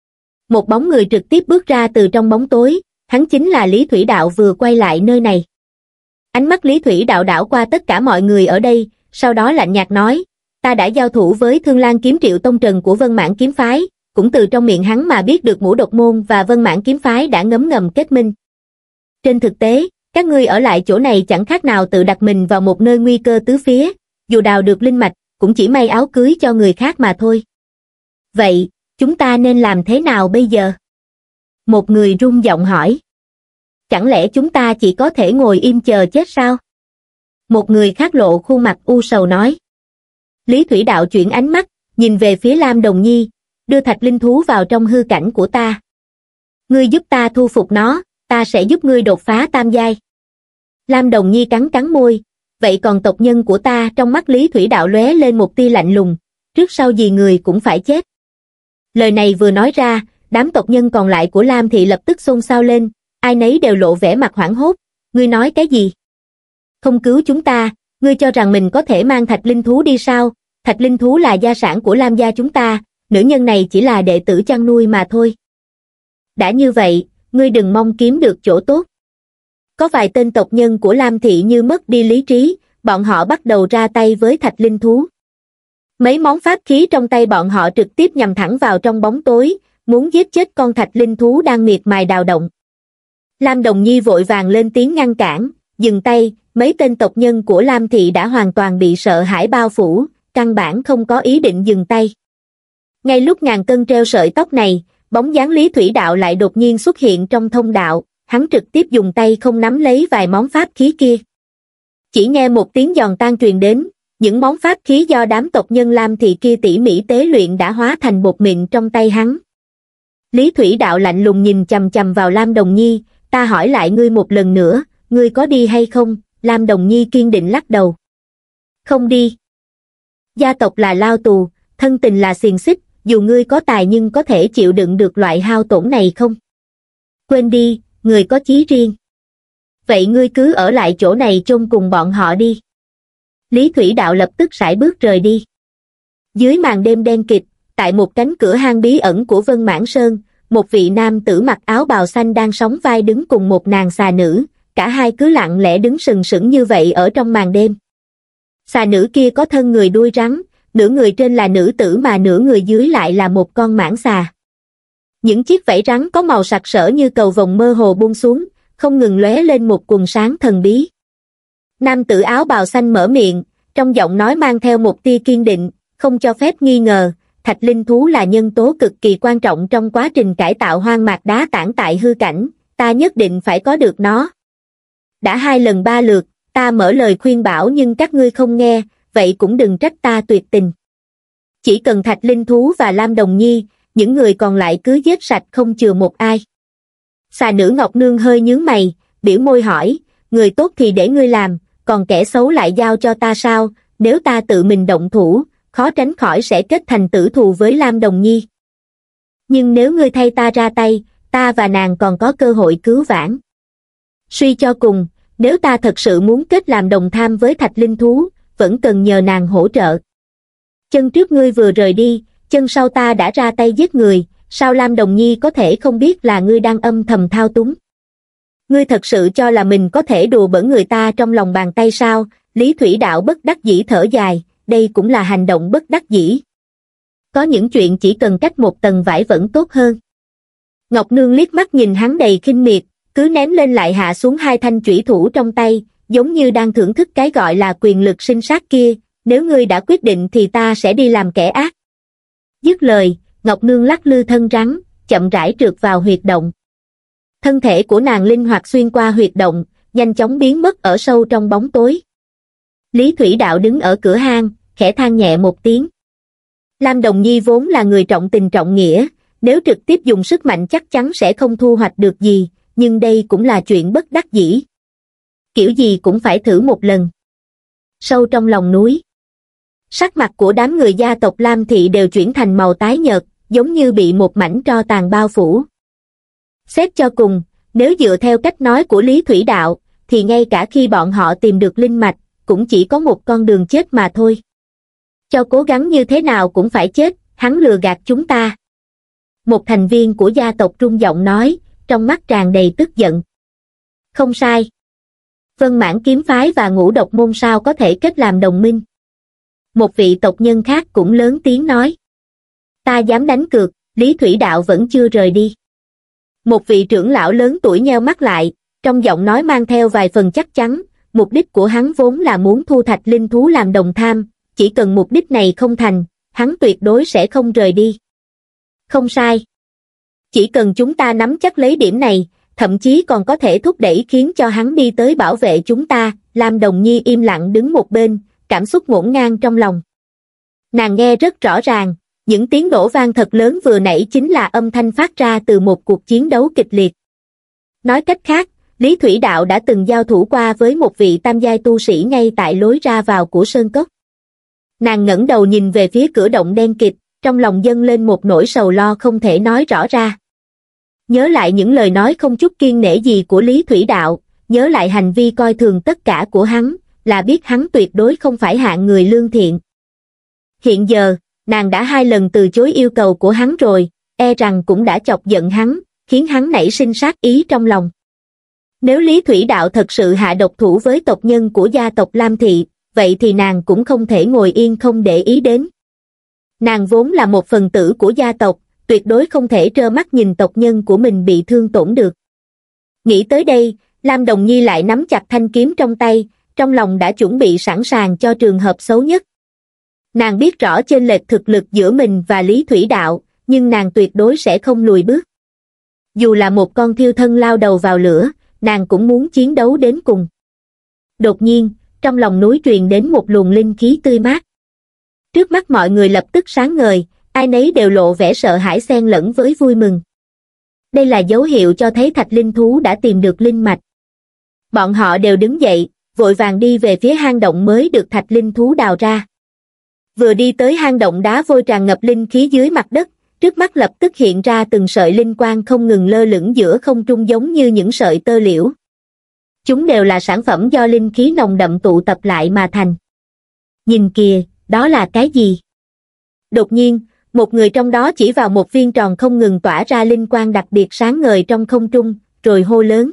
Một bóng người trực tiếp bước ra từ trong bóng tối, hắn chính là Lý Thủy Đạo vừa quay lại nơi này. Ánh mắt Lý Thủy Đạo đảo qua tất cả mọi người ở đây, sau đó lạnh nhạt nói, ta đã giao thủ với Thương Lan kiếm Triệu Tông Trần của Vân Mãn kiếm phái, cũng từ trong miệng hắn mà biết được Ngũ Độc môn và Vân Mãn kiếm phái đã ngấm ngầm kết minh. Trên thực tế, các ngươi ở lại chỗ này chẳng khác nào tự đặt mình vào một nơi nguy cơ tứ phía, dù đào được linh mạch, cũng chỉ may áo cưới cho người khác mà thôi. Vậy, chúng ta nên làm thế nào bây giờ? Một người run giọng hỏi. Chẳng lẽ chúng ta chỉ có thể ngồi im chờ chết sao? Một người khác lộ khuôn mặt u sầu nói. Lý Thủy Đạo chuyển ánh mắt, nhìn về phía Lam Đồng Nhi, đưa thạch linh thú vào trong hư cảnh của ta. Ngươi giúp ta thu phục nó, ta sẽ giúp ngươi đột phá tam giai. Lam Đồng Nhi cắn cắn môi, vậy còn tộc nhân của ta? Trong mắt Lý Thủy Đạo lóe lên một tia lạnh lùng, trước sau gì người cũng phải chết. Lời này vừa nói ra, đám tộc nhân còn lại của Lam thị lập tức xôn xao lên, ai nấy đều lộ vẻ mặt hoảng hốt. Ngươi nói cái gì? Không cứu chúng ta, ngươi cho rằng mình có thể mang thạch linh thú đi sao? Thạch linh thú là gia sản của Lam gia chúng ta, nữ nhân này chỉ là đệ tử chăn nuôi mà thôi. Đã như vậy, ngươi đừng mong kiếm được chỗ tốt. Có vài tên tộc nhân của Lam thị như mất đi lý trí, bọn họ bắt đầu ra tay với thạch linh thú. Mấy món pháp khí trong tay bọn họ trực tiếp nhằm thẳng vào trong bóng tối, muốn giết chết con thạch linh thú đang miệt mài đào động. Lam Đồng Nhi vội vàng lên tiếng ngăn cản, dừng tay, mấy tên tộc nhân của Lam thị đã hoàn toàn bị sợ hãi bao phủ, căn bản không có ý định dừng tay. Ngay lúc ngàn cân treo sợi tóc này, bóng dáng Lý Thủy Đạo lại đột nhiên xuất hiện trong thông đạo, hắn trực tiếp dùng tay không nắm lấy vài món pháp khí kia. Chỉ nghe một tiếng giòn tan truyền đến, những món pháp khí do đám tộc nhân Lam thị kia tỉ mỉ tế luyện đã hóa thành bột mịn trong tay hắn. Lý Thủy Đạo lạnh lùng nhìn chằm chằm vào Lam Đồng Nhi, ta hỏi lại ngươi một lần nữa, ngươi có đi hay không? Lam Đồng Nhi kiên định lắc đầu. Không đi. Gia tộc là lao tù, thân tình là xiềng xích, dù ngươi có tài nhưng có thể chịu đựng được loại hao tổn này không? Quên đi, người có chí riêng. Vậy ngươi cứ ở lại chỗ này chôn cùng bọn họ đi. Lý Thủy Đạo lập tức sải bước rời đi. Dưới màn đêm đen kịt, tại một cánh cửa hang bí ẩn của Vân Mãn Sơn, một vị nam tử mặc áo bào xanh đang sóng vai đứng cùng một nàng xà nữ, cả hai cứ lặng lẽ đứng sừng sững như vậy ở trong màn đêm. Xà nữ kia có thân người đuôi rắn, nửa người trên là nữ tử mà nửa người dưới lại là một con mãng xà. Những chiếc vảy rắn có màu sặc sỡ như cầu vồng mơ hồ buông xuống, không ngừng lóe lên một quầng sáng thần bí. Nam tử áo bào xanh mở miệng, trong giọng nói mang theo một tia kiên định, không cho phép nghi ngờ, thạch linh thú là nhân tố cực kỳ quan trọng trong quá trình cải tạo hoang mạc đá tảng tại hư cảnh, ta nhất định phải có được nó. Đã hai lần ba lượt, ta mở lời khuyên bảo nhưng các ngươi không nghe, vậy cũng đừng trách ta tuyệt tình. Chỉ cần thạch linh thú và Lam Đồng Nhi, những người còn lại cứ giết sạch không chừa một ai. Xà nữ Ngọc Nương hơi nhướng mày, biểu môi hỏi, người tốt thì để ngươi làm, còn kẻ xấu lại giao cho ta sao? Nếu ta tự mình động thủ, khó tránh khỏi sẽ kết thành tử thù với Lam Đồng Nhi. Nhưng nếu ngươi thay ta ra tay, ta và nàng còn có cơ hội cứu vãn. Suy cho cùng, nếu ta thật sự muốn kết làm đồng tham với thạch linh thú, vẫn cần nhờ nàng hỗ trợ. Chân trước ngươi vừa rời đi, chân sau ta đã ra tay giết người, sao Lam Đồng Nhi có thể không biết là ngươi đang âm thầm thao túng? Ngươi thật sự cho là mình có thể đùa bỡn người ta trong lòng bàn tay sao? Lý Thủy Đạo bất đắc dĩ thở dài, đây cũng là hành động bất đắc dĩ. Có những chuyện chỉ cần cách một tầng vải vẫn tốt hơn. Ngọc Nương liếc mắt nhìn hắn đầy khinh miệt, cứ ném lên lại hạ xuống hai thanh chủy thủ trong tay, giống như đang thưởng thức cái gọi là quyền lực sinh sát kia, nếu ngươi đã quyết định thì ta sẽ đi làm kẻ ác. Dứt lời, Ngọc Nương lắc lư thân rắn, chậm rãi trượt vào huyệt động. Thân thể của nàng linh hoạt xuyên qua huyệt động, nhanh chóng biến mất ở sâu trong bóng tối. Lý Thủy Đạo đứng ở cửa hang, khẽ than nhẹ một tiếng. Lam Đồng Nhi vốn là người trọng tình trọng nghĩa, nếu trực tiếp dùng sức mạnh chắc chắn sẽ không thu hoạch được gì, nhưng đây cũng là chuyện bất đắc dĩ. Kiểu gì cũng phải thử một lần. Sâu trong lòng núi, sắc mặt của đám người gia tộc Lam thị đều chuyển thành màu tái nhợt, giống như bị một mảnh tro tàn bao phủ. Xét cho cùng, nếu dựa theo cách nói của Lý Thủy Đạo, thì ngay cả khi bọn họ tìm được linh mạch, cũng chỉ có một con đường chết mà thôi. Cho cố gắng như thế nào cũng phải chết, hắn lừa gạt chúng ta. Một thành viên của gia tộc rung giọng nói, trong mắt tràn đầy tức giận. Không sai. Vân Mãn kiếm phái và Ngũ Độc môn sao có thể kết làm đồng minh. Một vị tộc nhân khác cũng lớn tiếng nói. Ta dám đánh cược, Lý Thủy Đạo vẫn chưa rời đi. Một vị trưởng lão lớn tuổi nheo mắt lại, trong giọng nói mang theo vài phần chắc chắn, mục đích của hắn vốn là muốn thu thạch linh thú làm đồng tham, chỉ cần mục đích này không thành, hắn tuyệt đối sẽ không rời đi. Không sai. Chỉ cần chúng ta nắm chắc lấy điểm này, thậm chí còn có thể thúc đẩy khiến cho hắn đi tới bảo vệ chúng ta. Lam Đồng Nhi im lặng đứng một bên, cảm xúc ngổn ngang trong lòng. Nàng nghe rất rõ ràng, những tiếng nổ vang thật lớn vừa nãy chính là âm thanh phát ra từ một cuộc chiến đấu kịch liệt. Nói cách khác, Lý Thủy Đạo đã từng giao thủ qua với một vị tam giai tu sĩ ngay tại lối ra vào của sơn cốc. Nàng ngẩng đầu nhìn về phía cửa động đen kịt, trong lòng dâng lên một nỗi sầu lo không thể nói rõ ra. Nhớ lại những lời nói không chút kiêng nể gì của Lý Thủy Đạo, nhớ lại hành vi coi thường tất cả của hắn, là biết hắn tuyệt đối không phải hạng người lương thiện. Hiện giờ, nàng đã hai lần từ chối yêu cầu của hắn rồi, e rằng cũng đã chọc giận hắn, khiến hắn nảy sinh sát ý trong lòng. Nếu Lý Thủy Đạo thật sự hạ độc thủ với tộc nhân của gia tộc Lam Thị, vậy thì nàng cũng không thể ngồi yên không để ý đến. Nàng vốn là một phần tử của gia tộc, tuyệt đối không thể trơ mắt nhìn tộc nhân của mình bị thương tổn được. Nghĩ tới đây, Lam Đồng Nhi lại nắm chặt thanh kiếm trong tay, trong lòng đã chuẩn bị sẵn sàng cho trường hợp xấu nhất. Nàng biết rõ chênh lệch thực lực giữa mình và Lý Thủy Đạo, nhưng nàng tuyệt đối sẽ không lùi bước. Dù là một con thiêu thân lao đầu vào lửa, nàng cũng muốn chiến đấu đến cùng. Đột nhiên, trong lòng núi truyền đến một luồng linh khí tươi mát. Trước mắt mọi người lập tức sáng ngời, ai nấy đều lộ vẻ sợ hãi xen lẫn với vui mừng. Đây là dấu hiệu cho thấy thạch linh thú đã tìm được linh mạch. Bọn họ đều đứng dậy, vội vàng đi về phía hang động mới được thạch linh thú đào ra. Vừa đi tới hang động đá vôi tràn ngập linh khí dưới mặt đất, trước mắt lập tức hiện ra từng sợi linh quang không ngừng lơ lửng giữa không trung giống như những sợi tơ liễu. Chúng đều là sản phẩm do linh khí nồng đậm tụ tập lại mà thành. Nhìn kìa, đó là cái gì? Đột nhiên, một người trong đó chỉ vào một viên tròn không ngừng tỏa ra linh quang đặc biệt sáng ngời trong không trung, rồi hô lớn.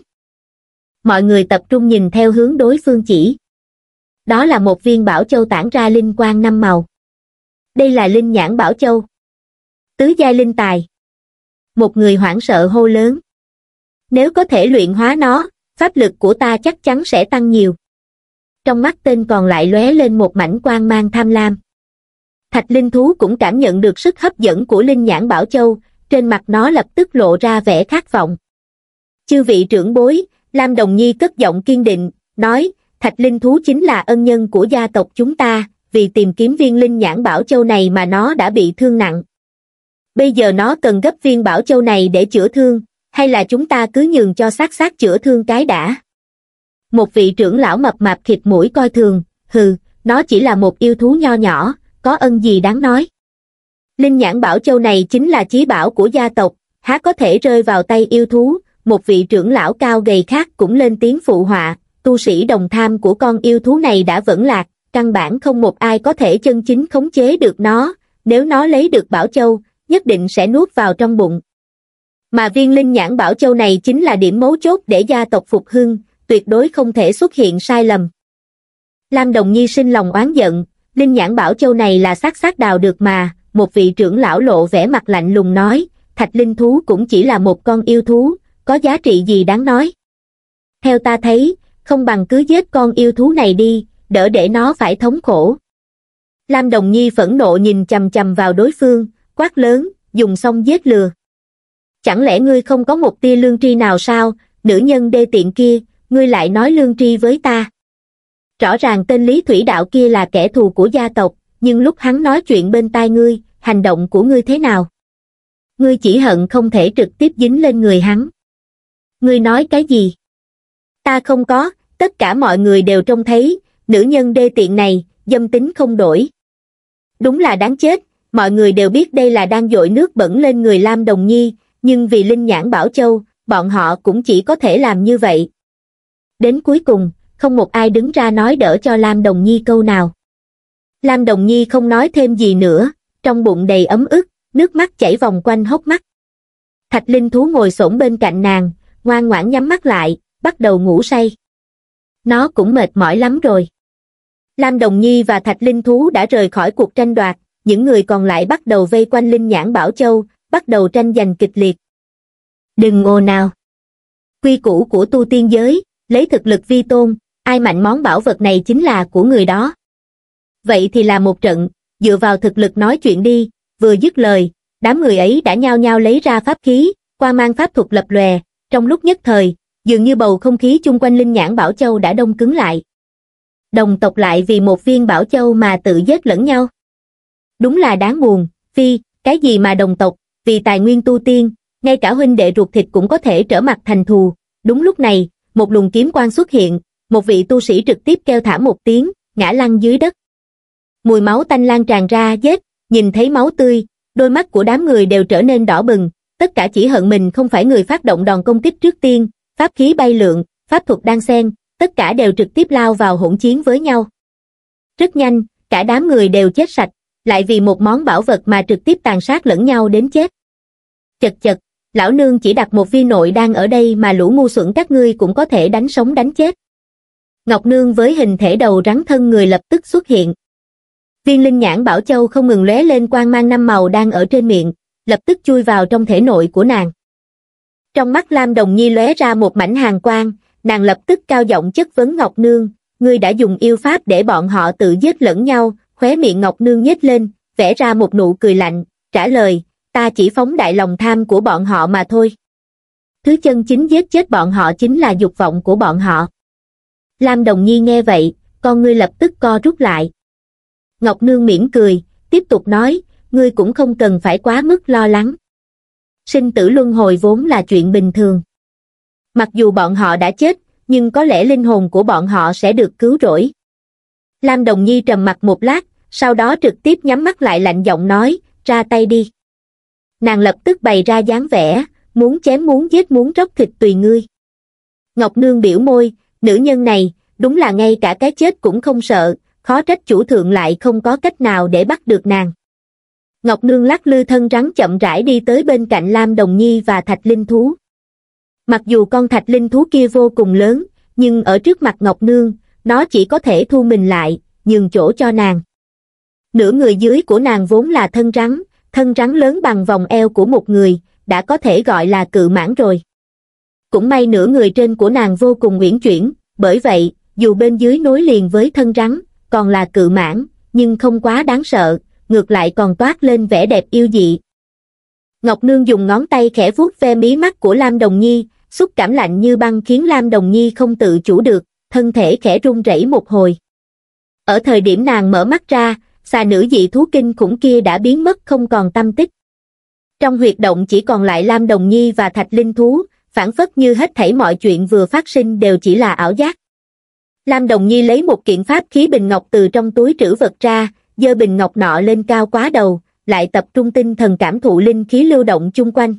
Mọi người tập trung nhìn theo hướng đối phương chỉ. Đó là một viên bảo châu tản ra linh quang năm màu. Đây là linh nhãn bảo châu. Tứ giai linh tài. Một người hoảng sợ hô lớn. Nếu có thể luyện hóa nó, pháp lực của ta chắc chắn sẽ tăng nhiều. Trong mắt tên còn lại lóe lên một mảnh quang mang tham lam. Thạch linh thú cũng cảm nhận được sức hấp dẫn của linh nhãn bảo châu, trên mặt nó lập tức lộ ra vẻ khát vọng. Chư vị trưởng bối, Lam Đồng Nhi cất giọng kiên định, nói, thạch linh thú chính là ân nhân của gia tộc chúng ta, vì tìm kiếm viên linh nhãn bảo châu này mà nó đã bị thương nặng. Bây giờ nó cần gấp viên bảo châu này để chữa thương, hay là chúng ta cứ nhường cho xác xác chữa thương cái đã? Một vị trưởng lão mập mạp khịt mũi coi thường, hừ, nó chỉ là một yêu thú nho nhỏ, có ân gì đáng nói. Linh nhãn bảo châu này chính là chí bảo của gia tộc, há có thể rơi vào tay yêu thú. Một vị trưởng lão cao gầy khác cũng lên tiếng phụ họa, tu sĩ đồng tham của con yêu thú này đã vẫn lạc, căn bản không một ai có thể chân chính khống chế được nó, nếu nó lấy được bảo châu, nhất định sẽ nuốt vào trong bụng. Mà viên linh nhãn bảo châu này chính là điểm mấu chốt để gia tộc phục hưng, tuyệt đối không thể xuất hiện sai lầm. Lam Đồng Nhi sinh lòng oán giận, linh nhãn bảo châu này là xác xác đào được mà, một vị trưởng lão lộ vẻ mặt lạnh lùng nói, thạch linh thú cũng chỉ là một con yêu thú, có giá trị gì đáng nói. Theo ta thấy, không bằng cứ giết con yêu thú này đi, đỡ để nó phải thống khổ. Lam Đồng Nhi phẫn nộ nhìn chằm chằm vào đối phương, quát lớn, dùng xong giết lừa. Chẳng lẽ ngươi không có một tia lương tri nào sao, nữ nhân đê tiện kia, ngươi lại nói lương tri với ta. Rõ ràng tên Lý Thủy Đạo kia là kẻ thù của gia tộc, nhưng lúc hắn nói chuyện bên tai ngươi, hành động của ngươi thế nào? Ngươi chỉ hận không thể trực tiếp dính lên người hắn. Ngươi nói cái gì? Ta không có, tất cả mọi người đều trông thấy, nữ nhân đê tiện này, dâm tính không đổi. Đúng là đáng chết, mọi người đều biết đây là đang dội nước bẩn lên người Lam Đồng Nhi, nhưng vì linh nhãn bảo châu, bọn họ cũng chỉ có thể làm như vậy. Đến cuối cùng, không một ai đứng ra nói đỡ cho Lam Đồng Nhi câu nào. Lam Đồng Nhi không nói thêm gì nữa, trong bụng đầy ấm ức, nước mắt chảy vòng quanh hốc mắt. Thạch linh thú ngồi xổm bên cạnh nàng, ngoan ngoãn nhắm mắt lại, bắt đầu ngủ say. Nó cũng mệt mỏi lắm rồi. Lam Đồng Nhi và Thạch linh thú đã rời khỏi cuộc tranh đoạt, những người còn lại bắt đầu vây quanh linh nhãn bảo châu, bắt đầu tranh giành kịch liệt. Đừng ồn ào. Quy củ của tu tiên giới, lấy thực lực vi tôn, ai mạnh món bảo vật này chính là của người đó. Vậy thì là một trận, dựa vào thực lực nói chuyện đi. Vừa dứt lời, đám người ấy đã nhao nhao lấy ra pháp khí, qua mang pháp thuật lập lòe, trong lúc nhất thời, dường như bầu không khí chung quanh linh nhãn bảo châu đã đông cứng lại. Đồng tộc lại vì một viên bảo châu mà tự giết lẫn nhau. Đúng là đáng buồn, phi, cái gì mà đồng tộc, vì tài nguyên tu tiên, ngay cả huynh đệ ruột thịt cũng có thể trở mặt thành thù, Đúng lúc này, một luồng kiếm quang xuất hiện, một vị tu sĩ trực tiếp kêu thảm một tiếng, ngã lăn dưới đất. Mùi máu tanh lan tràn ra giết, nhìn thấy máu tươi, đôi mắt của đám người đều trở nên đỏ bừng, tất cả chỉ hận mình không phải người phát động đòn công kích trước tiên, pháp khí bay lượn, pháp thuật đan xen, tất cả đều trực tiếp lao vào hỗn chiến với nhau. Rất nhanh, cả đám người đều chết sạch, lại vì một món bảo vật mà trực tiếp tàn sát lẫn nhau đến chết. Chật chật, lão nương chỉ đặt một viên nội đan ở đây mà lũ ngu xuẩn các ngươi cũng có thể đánh sống đánh chết. Ngọc Nương với hình thể đầu rắn thân người lập tức xuất hiện. Viên linh nhãn bảo châu không ngừng lóe lên quang mang năm màu đang ở trên miệng, lập tức chui vào trong thể nội của nàng. Trong mắt Lam Đồng Nhi lóe ra một mảnh hàn quang, nàng lập tức cao giọng chất vấn Ngọc Nương, ngươi đã dùng yêu pháp để bọn họ tự giết lẫn nhau, khóe miệng Ngọc Nương nhếch lên, vẽ ra một nụ cười lạnh, trả lời, ta chỉ phóng đại lòng tham của bọn họ mà thôi. Thứ chân chính giết chết bọn họ chính là dục vọng của bọn họ. Lam Đồng Nhi nghe vậy, con ngươi lập tức co rút lại. Ngọc Nương mỉm cười, tiếp tục nói, ngươi cũng không cần phải quá mức lo lắng. Sinh tử luân hồi vốn là chuyện bình thường. Mặc dù bọn họ đã chết, nhưng có lẽ linh hồn của bọn họ sẽ được cứu rỗi. Lam Đồng Nhi trầm mặc một lát, sau đó trực tiếp nhắm mắt lại lạnh giọng nói, ra tay đi. Nàng lập tức bày ra dáng vẻ, muốn chém muốn giết muốn róc thịt tùy ngươi. Ngọc Nương biểu môi, nữ nhân này, đúng là ngay cả cái chết cũng không sợ, khó trách chủ thượng lại không có cách nào để bắt được nàng. Ngọc Nương lắc lư thân rắn chậm rãi đi tới bên cạnh Lam Đồng Nhi và Thạch Linh Thú. Mặc dù con Thạch Linh Thú kia vô cùng lớn, nhưng ở trước mặt Ngọc Nương, nó chỉ có thể thu mình lại, nhường chỗ cho nàng. Nửa người dưới của nàng vốn là thân rắn, thân rắn lớn bằng vòng eo của một người, đã có thể gọi là cự mãng rồi. Cũng may nửa người trên của nàng vô cùng uyển chuyển, bởi vậy, dù bên dưới nối liền với thân rắn, còn là cự mãng, nhưng không quá đáng sợ, ngược lại còn toát lên vẻ đẹp yêu dị. Ngọc Nương dùng ngón tay khẽ vuốt ve mí mắt của Lam Đồng Nhi, xúc cảm lạnh như băng khiến Lam Đồng Nhi không tự chủ được, thân thể khẽ run rẩy một hồi. Ở thời điểm nàng mở mắt ra, xà nữ dị thú kinh khủng kia đã biến mất không còn tăm tích. Trong huyệt động chỉ còn lại Lam Đồng Nhi và Thạch Linh Thú, phảng phất như hết thảy mọi chuyện vừa phát sinh đều chỉ là ảo giác. Lam Đồng Nhi lấy một kiện pháp khí bình ngọc từ trong túi trữ vật ra, giơ bình ngọc nọ lên cao quá đầu, lại tập trung tinh thần cảm thụ linh khí lưu động chung quanh.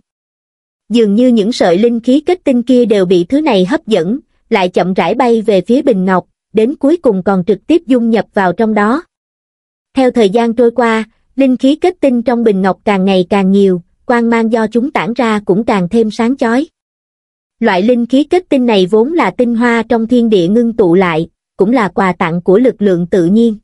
Dường như những sợi linh khí kết tinh kia đều bị thứ này hấp dẫn, lại chậm rãi bay về phía bình ngọc, đến cuối cùng còn trực tiếp dung nhập vào trong đó. Theo thời gian trôi qua, linh khí kết tinh trong bình ngọc càng ngày càng nhiều, quang mang do chúng tản ra cũng càng thêm sáng chói. Loại linh khí kết tinh này vốn là tinh hoa trong thiên địa ngưng tụ lại, cũng là quà tặng của lực lượng tự nhiên.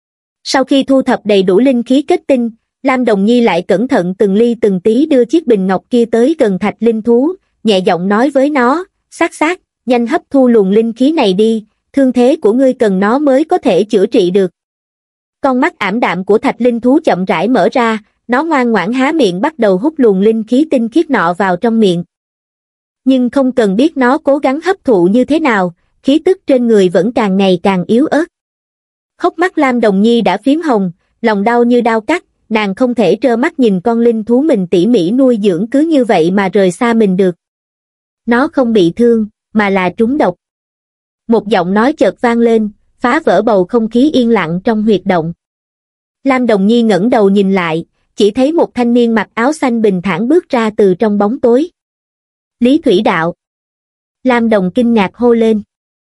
Sau khi thu thập đầy đủ linh khí kết tinh, Lam Đồng Nhi lại cẩn thận từng ly từng tí đưa chiếc bình ngọc kia tới gần Thạch Linh Thú, nhẹ giọng nói với nó, sát sát, nhanh hấp thu luồng linh khí này đi, thương thế của ngươi cần nó mới có thể chữa trị được. Con mắt ảm đạm của Thạch Linh Thú chậm rãi mở ra, nó ngoan ngoãn há miệng bắt đầu hút luồng linh khí tinh khiết nọ vào trong miệng. Nhưng không cần biết nó cố gắng hấp thụ như thế nào, khí tức trên người vẫn càng ngày càng yếu ớt. Hốc mắt Lam Đồng Nhi đã phím hồng, lòng đau như đau cắt, nàng không thể trơ mắt nhìn con linh thú mình tỉ mỉ nuôi dưỡng cứ như vậy mà rời xa mình được. Nó không bị thương, mà là trúng độc. Một giọng nói chợt vang lên, phá vỡ bầu không khí yên lặng trong huyệt động. Lam Đồng Nhi ngẩng đầu nhìn lại, chỉ thấy một thanh niên mặc áo xanh bình thản bước ra từ trong bóng tối. Lý Thủy Đạo. Lam Đồng kinh ngạc hô lên.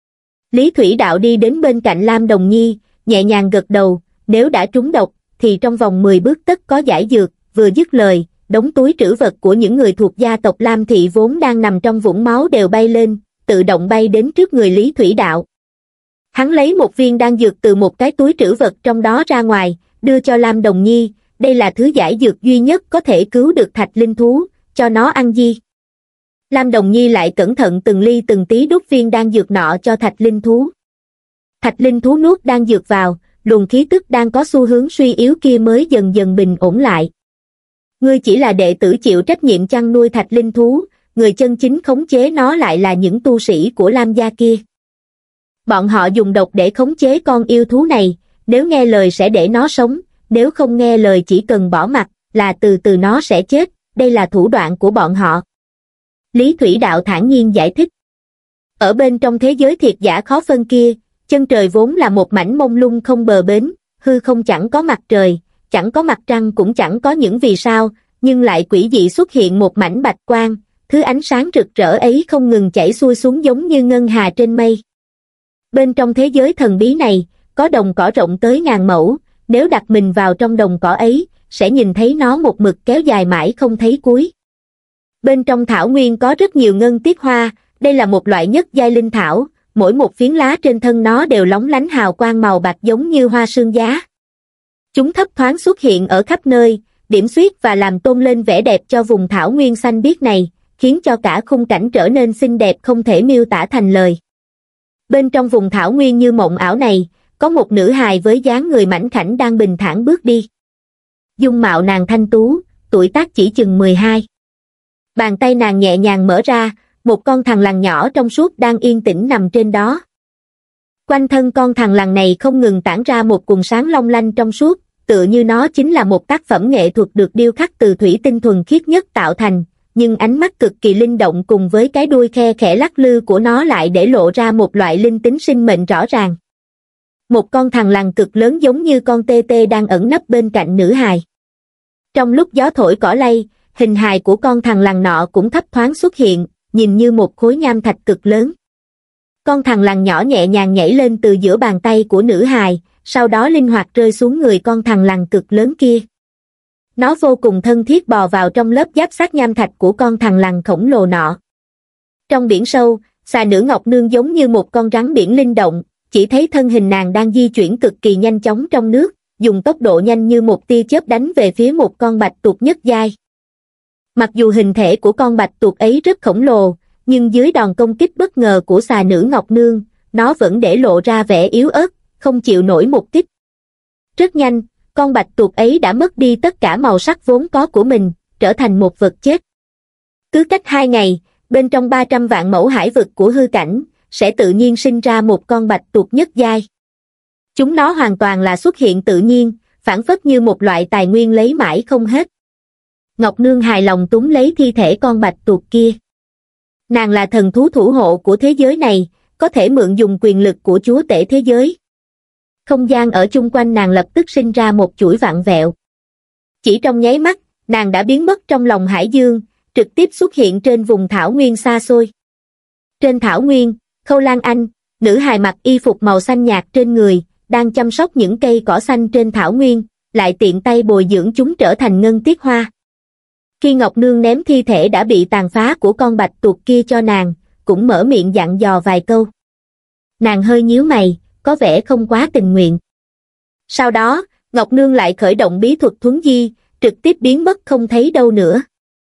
Lý Thủy Đạo đi đến bên cạnh Lam Đồng Nhi, nhẹ nhàng gật đầu, nếu đã trúng độc, thì trong vòng mười bước tất có giải dược, vừa dứt lời, đống túi trữ vật của những người thuộc gia tộc Lam Thị vốn đang nằm trong vũng máu đều bay lên, tự động bay đến trước người Lý Thủy Đạo. Hắn lấy một viên đan dược từ một cái túi trữ vật trong đó ra ngoài, đưa cho Lam Đồng Nhi, đây là thứ giải dược duy nhất có thể cứu được Thạch Linh Thú, cho nó ăn đi. Lam Đồng Nhi lại cẩn thận từng ly từng tí đút viên đan dược nọ cho Thạch Linh Thú. Thạch Linh Thú nuốt đan dược vào, luồng khí tức đang có xu hướng suy yếu kia mới dần dần bình ổn lại. Ngươi chỉ là đệ tử chịu trách nhiệm chăn nuôi Thạch Linh Thú, người chân chính khống chế nó lại là những tu sĩ của Lam gia kia. Bọn họ dùng độc để khống chế con yêu thú này, nếu nghe lời sẽ để nó sống, nếu không nghe lời chỉ cần bỏ mặc, là từ từ nó sẽ chết, đây là thủ đoạn của bọn họ. Lý Thủy Đạo thản nhiên giải thích. Ở bên trong thế giới thiệt giả khó phân kia, chân trời vốn là một mảnh mông lung không bờ bến, hư không chẳng có mặt trời, chẳng có mặt trăng cũng chẳng có những vì sao, nhưng lại quỷ dị xuất hiện một mảnh bạch quang, thứ ánh sáng rực rỡ ấy không ngừng chảy xuôi xuống giống như ngân hà trên mây. Bên trong thế giới thần bí này, có đồng cỏ rộng tới ngàn mẫu, nếu đặt mình vào trong đồng cỏ ấy, sẽ nhìn thấy nó một mực kéo dài mãi không thấy cuối. Bên trong thảo nguyên có rất nhiều ngân tiết hoa, đây là một loại nhất giai linh thảo, mỗi một phiến lá trên thân nó đều lóng lánh hào quang màu bạc giống như hoa sương giá. Chúng thấp thoáng xuất hiện ở khắp nơi, điểm xuyết và làm tôn lên vẻ đẹp cho vùng thảo nguyên xanh biếc này, khiến cho cả khung cảnh trở nên xinh đẹp không thể miêu tả thành lời. Bên trong vùng thảo nguyên như mộng ảo này, có một nữ hài với dáng người mảnh khảnh đang bình thản bước đi. Dung mạo nàng thanh tú, tuổi tác chỉ chừng mười hai. Bàn tay nàng nhẹ nhàng mở ra, một con thằn lằn nhỏ trong suốt đang yên tĩnh nằm trên đó. Quanh thân con thằn lằn này không ngừng tản ra một cuồng sáng long lanh trong suốt, tựa như nó chính là một tác phẩm nghệ thuật được điêu khắc từ thủy tinh thuần khiết nhất tạo thành, nhưng ánh mắt cực kỳ linh động cùng với cái đuôi khe khẽ lắc lư của nó lại để lộ ra một loại linh tính sinh mệnh rõ ràng. Một con thằn lằn cực lớn giống như con tê tê đang ẩn nấp bên cạnh nữ hài. Trong lúc gió thổi cỏ lay, hình hài của con thằn lằn nọ cũng thấp thoáng xuất hiện, nhìn như một khối nham thạch cực lớn. Con thằn lằn nhỏ nhẹ nhàng nhảy lên từ giữa bàn tay của nữ hài, sau đó linh hoạt rơi xuống người con thằn lằn cực lớn kia. Nó vô cùng thân thiết bò vào trong lớp giáp xác nham thạch của con thằn lằn khổng lồ nọ. Trong biển sâu, xà nữ Ngọc Nương giống như một con rắn biển linh động, chỉ thấy thân hình nàng đang di chuyển cực kỳ nhanh chóng trong nước, dùng tốc độ nhanh như một tia chớp đánh về phía một con bạch tuộc nhất giai. Mặc dù hình thể của con bạch tuộc ấy rất khổng lồ, nhưng dưới đòn công kích bất ngờ của xà nữ Ngọc Nương, nó vẫn để lộ ra vẻ yếu ớt, không chịu nổi một kích. Rất nhanh, con bạch tuộc ấy đã mất đi tất cả màu sắc vốn có của mình, trở thành một vật chết. Cứ cách hai ngày, bên trong ba trăm vạn mẫu hải vực của hư cảnh, sẽ tự nhiên sinh ra một con bạch tuộc nhất giai. Chúng nó hoàn toàn là xuất hiện tự nhiên, phảng phất như một loại tài nguyên lấy mãi không hết. Ngọc Nương hài lòng túm lấy thi thể con bạch tuộc kia. Nàng là thần thú thủ hộ của thế giới này, có thể mượn dùng quyền lực của chúa tể thế giới. Không gian ở chung quanh nàng lập tức sinh ra một chuỗi vặn vẹo. Chỉ trong nháy mắt, nàng đã biến mất trong lòng hải dương, trực tiếp xuất hiện trên vùng thảo nguyên xa xôi. Trên thảo nguyên, Khâu Lan Anh, nữ hài mặc y phục màu xanh nhạt trên người, đang chăm sóc những cây cỏ xanh trên thảo nguyên, lại tiện tay bồi dưỡng chúng trở thành ngân tiết hoa. Khi Ngọc Nương ném thi thể đã bị tàn phá của con bạch tuộc kia cho nàng, cũng mở miệng dặn dò vài câu. Nàng hơi nhíu mày, có vẻ không quá tình nguyện. Sau đó, Ngọc Nương lại khởi động bí thuật thuấn di, trực tiếp biến mất không thấy đâu nữa.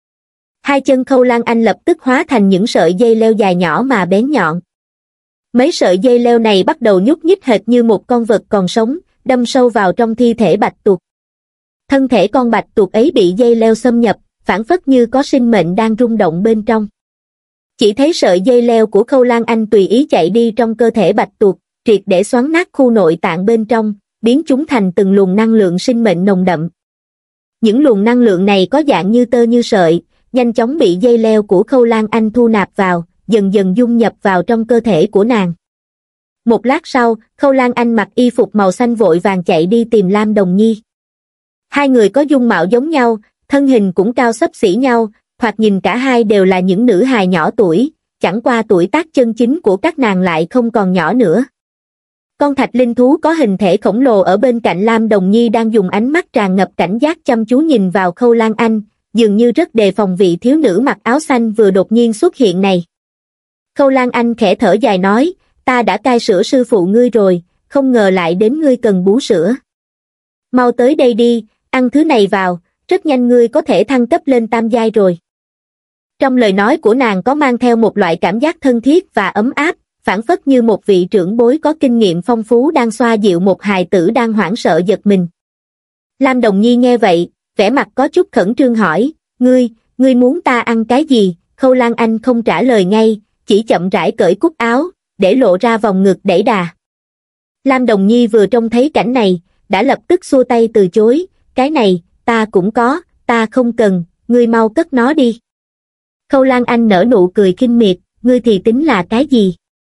Hai chân Khâu Lan Anh lập tức hóa thành những sợi dây leo dài nhỏ mà bén nhọn. Mấy sợi dây leo này bắt đầu nhúc nhích hệt như một con vật còn sống, đâm sâu vào trong thi thể bạch tuộc. Thân thể con bạch tuộc ấy bị dây leo xâm nhập, phảng phất như có sinh mệnh đang rung động bên trong. Chỉ thấy sợi dây leo của Khâu Lan Anh tùy ý chạy đi trong cơ thể bạch tuộc, triệt để xoắn nát khu nội tạng bên trong, biến chúng thành từng luồng năng lượng sinh mệnh nồng đậm. Những luồng năng lượng này có dạng như tơ như sợi, nhanh chóng bị dây leo của Khâu Lan Anh thu nạp vào, dần dần dung nhập vào trong cơ thể của nàng. Một lát sau, Khâu Lan Anh mặc y phục màu xanh vội vàng chạy đi tìm Lam Đồng Nhi. Hai người có dung mạo giống nhau, thân hình cũng cao xấp xỉ nhau, thoạt nhìn cả hai đều là những nữ hài nhỏ tuổi, chẳng qua tuổi tác chân chính của các nàng lại không còn nhỏ nữa. Con thạch linh thú có hình thể khổng lồ ở bên cạnh Lam Đồng Nhi đang dùng ánh mắt tràn ngập cảnh giác chăm chú nhìn vào Khâu Lan Anh, dường như rất đề phòng vị thiếu nữ mặc áo xanh vừa đột nhiên xuất hiện này. Khâu Lan Anh khẽ thở dài nói, ta đã cai sữa sư phụ ngươi rồi, không ngờ lại đến ngươi cần bú sữa. Mau tới đây đi, ăn thứ này vào, rất nhanh ngươi có thể thăng cấp lên tam giai rồi. Trong lời nói của nàng có mang theo một loại cảm giác thân thiết và ấm áp, phảng phất như một vị trưởng bối có kinh nghiệm phong phú đang xoa dịu một hài tử đang hoảng sợ giật mình. Lam Đồng Nhi nghe vậy, vẻ mặt có chút khẩn trương hỏi, ngươi, ngươi muốn ta ăn cái gì? Khâu Lan Anh không trả lời ngay, chỉ chậm rãi cởi cúc áo, để lộ ra vòng ngực đẩy đà. Lam Đồng Nhi vừa trông thấy cảnh này, đã lập tức xua tay từ chối, cái này, ta cũng có, ta không cần, ngươi mau cất nó đi. Khâu Lan Anh nở nụ cười khinh miệt, ngươi thì tính là cái gì?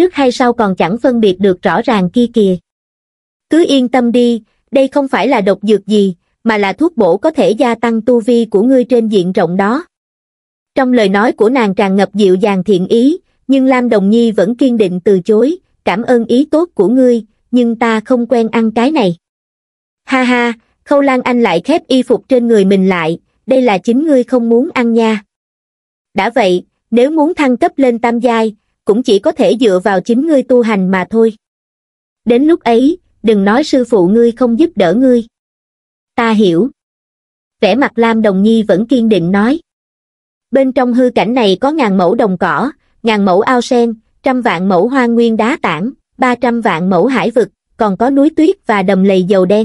trước hay sau còn chẳng phân biệt được rõ ràng kia kìa. Cứ yên tâm đi, đây không phải là độc dược gì, mà là thuốc bổ có thể gia tăng tu vi của ngươi trên diện rộng đó. Trong lời nói của nàng tràn ngập dịu dàng thiện ý, nhưng Lam Đồng Nhi vẫn kiên định từ chối, cảm ơn ý tốt của ngươi, nhưng ta không quen ăn cái này. Ha ha, Khâu Lan Anh lại khép y phục trên người mình lại, đây là chính ngươi không muốn ăn nha. Đã vậy, nếu muốn thăng cấp lên tam giai, cũng chỉ có thể dựa vào chính ngươi tu hành mà thôi. Đến lúc ấy, đừng nói sư phụ ngươi không giúp đỡ ngươi. Ta hiểu. Vẻ mặt Lam Đồng Nhi vẫn kiên định nói. Bên trong hư cảnh này có ngàn mẫu đồng cỏ, ngàn mẫu ao sen, trăm vạn mẫu hoa nguyên đá tảng, ba trăm vạn mẫu hải vực, còn có núi tuyết và đầm lầy dầu đen.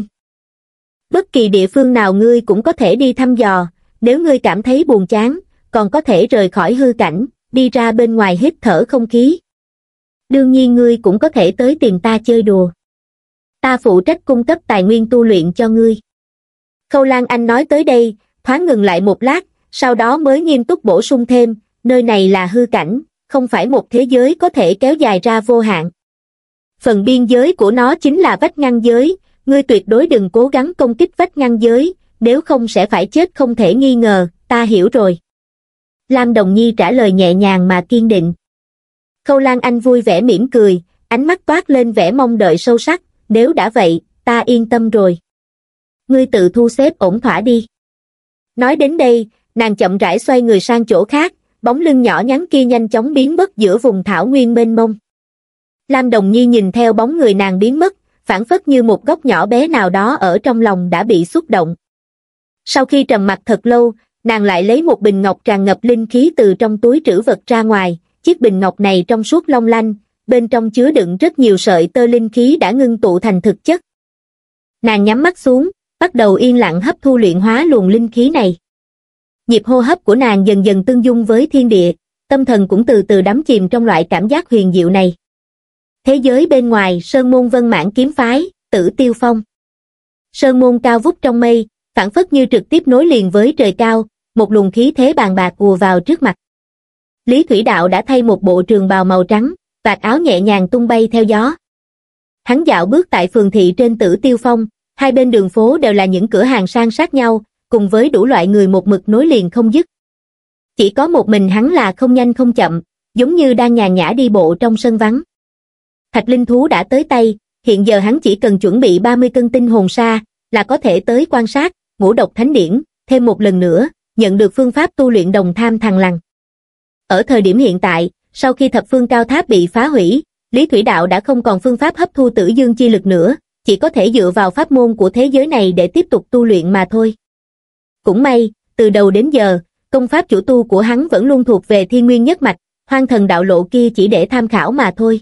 Bất kỳ địa phương nào ngươi cũng có thể đi thăm dò, nếu ngươi cảm thấy buồn chán, còn có thể rời khỏi hư cảnh, đi ra bên ngoài hít thở không khí. Đương nhiên ngươi cũng có thể tới tìm ta chơi đùa. Ta phụ trách cung cấp tài nguyên tu luyện cho ngươi. Khâu Lan Anh nói tới đây, thoáng ngừng lại một lát, sau đó mới nghiêm túc bổ sung thêm, nơi này là hư cảnh, không phải một thế giới có thể kéo dài ra vô hạn. Phần biên giới của nó chính là vách ngăn giới, ngươi tuyệt đối đừng cố gắng công kích vách ngăn giới, nếu không sẽ phải chết không thể nghi ngờ, ta hiểu rồi. Lam Đồng Nhi trả lời nhẹ nhàng mà kiên định. Khâu Lan Anh vui vẻ mỉm cười, ánh mắt toát lên vẻ mong đợi sâu sắc, nếu đã vậy, ta yên tâm rồi. Ngươi tự thu xếp ổn thỏa đi. Nói đến đây, nàng chậm rãi xoay người sang chỗ khác, bóng lưng nhỏ nhắn kia nhanh chóng biến mất giữa vùng thảo nguyên mênh mông. Lam Đồng Nhi nhìn theo bóng người nàng biến mất, phảng phất như một góc nhỏ bé nào đó ở trong lòng đã bị xúc động. Sau khi trầm mặc thật lâu, nàng lại lấy một bình ngọc tràn ngập linh khí từ trong túi trữ vật ra ngoài, chiếc bình ngọc này trong suốt long lanh, bên trong chứa đựng rất nhiều sợi tơ linh khí đã ngưng tụ thành thực chất. Nàng nhắm mắt xuống, bắt đầu yên lặng hấp thu luyện hóa luồng linh khí này. Nhịp hô hấp của nàng dần dần tương dung với thiên địa, tâm thần cũng từ từ đắm chìm trong loại cảm giác huyền diệu này. Thế giới bên ngoài, Sơn Môn Vân Mãn kiếm phái, Tử Tiêu Phong. Sơn môn cao vút trong mây, phảng phất như trực tiếp nối liền với trời cao, một luồng khí thế bàn bạc ùa vào trước mặt. Lý Thủy Đạo đã thay một bộ trường bào màu trắng, vạt áo nhẹ nhàng tung bay theo gió. Hắn dạo bước tại phường thị trên Tử Tiêu Phong, hai bên đường phố đều là những cửa hàng san sát nhau, cùng với đủ loại người một mực nối liền không dứt. Chỉ có một mình hắn là không nhanh không chậm, giống như đang nhàn nhã đi bộ trong sân vắng. Thạch linh thú đã tới tay, hiện giờ hắn chỉ cần chuẩn bị ba mươi cân tinh hồn sa, là có thể tới quan sát, ngũ độc thánh điển, thêm một lần nữa, nhận được phương pháp tu luyện đồng tham thằng lằn. Ở thời điểm hiện tại, sau khi thập phương cao tháp bị phá hủy, Lý Thủy Đạo đã không còn phương pháp hấp thu tử dương chi lực nữa, chỉ có thể dựa vào pháp môn của thế giới này để tiếp tục tu luyện mà thôi. Cũng may, từ đầu đến giờ, công pháp chủ tu của hắn vẫn luôn thuộc về Thiên Nguyên nhất mạch, Hoang Thần đạo lộ kia chỉ để tham khảo mà thôi.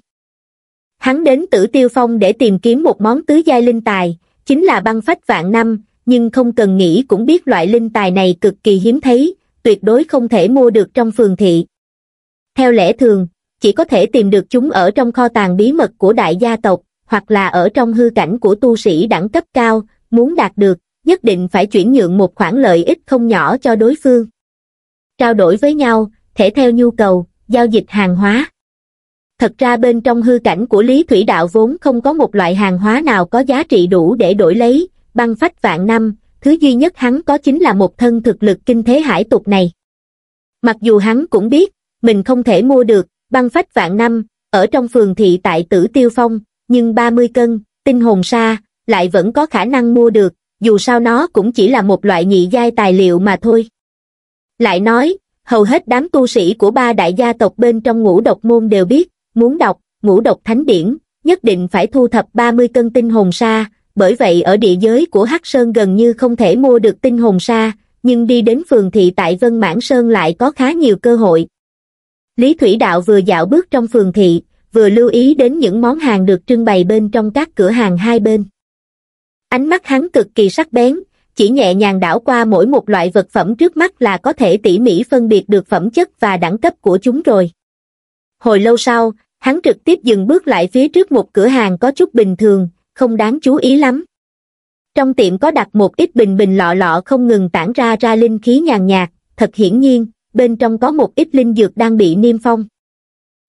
Hắn đến Tử Tiêu Phong để tìm kiếm một món tứ giai linh tài, chính là băng phách vạn năm, nhưng không cần nghĩ cũng biết loại linh tài này cực kỳ hiếm thấy, tuyệt đối không thể mua được trong phường thị. Theo lẽ thường, chỉ có thể tìm được chúng ở trong kho tàng bí mật của đại gia tộc, hoặc là ở trong hư cảnh của tu sĩ đẳng cấp cao, muốn đạt được, nhất định phải chuyển nhượng một khoản lợi ích không nhỏ cho đối phương. Trao đổi với nhau, thể theo nhu cầu, giao dịch hàng hóa. Thật ra bên trong hư cảnh của Lý Thủy Đạo vốn không có một loại hàng hóa nào có giá trị đủ để đổi lấy băng phách vạn năm, thứ duy nhất hắn có chính là một thân thực lực kinh thế hải tục này. Mặc dù hắn cũng biết, mình không thể mua được băng phách vạn năm ở trong phường thị tại Tử Tiêu Phong, nhưng ba mươi cân tinh hồn sa lại vẫn có khả năng mua được, dù sao nó cũng chỉ là một loại nhị giai tài liệu mà thôi. Lại nói, hầu hết đám tu sĩ của ba đại gia tộc bên trong ngũ độc môn đều biết, muốn đọc ngũ độc thánh điển, nhất định phải thu thập ba mươi cân tinh hồn sa, bởi vậy ở địa giới của Hắc Sơn gần như không thể mua được tinh hồn sa, nhưng đi đến phường thị tại Vân Mãn Sơn lại có khá nhiều cơ hội. Lý Thủy Đạo vừa dạo bước trong phường thị, vừa lưu ý đến những món hàng được trưng bày bên trong các cửa hàng hai bên. Ánh mắt hắn cực kỳ sắc bén, chỉ nhẹ nhàng đảo qua mỗi một loại vật phẩm trước mắt là có thể tỉ mỉ phân biệt được phẩm chất và đẳng cấp của chúng rồi. Hồi lâu sau, hắn trực tiếp dừng bước lại phía trước một cửa hàng có chút bình thường, không đáng chú ý lắm. Trong tiệm có đặt một ít bình bình lọ lọ không ngừng tản ra ra linh khí nhàn nhạt, thật hiển nhiên, bên trong có một ít linh dược đang bị niêm phong.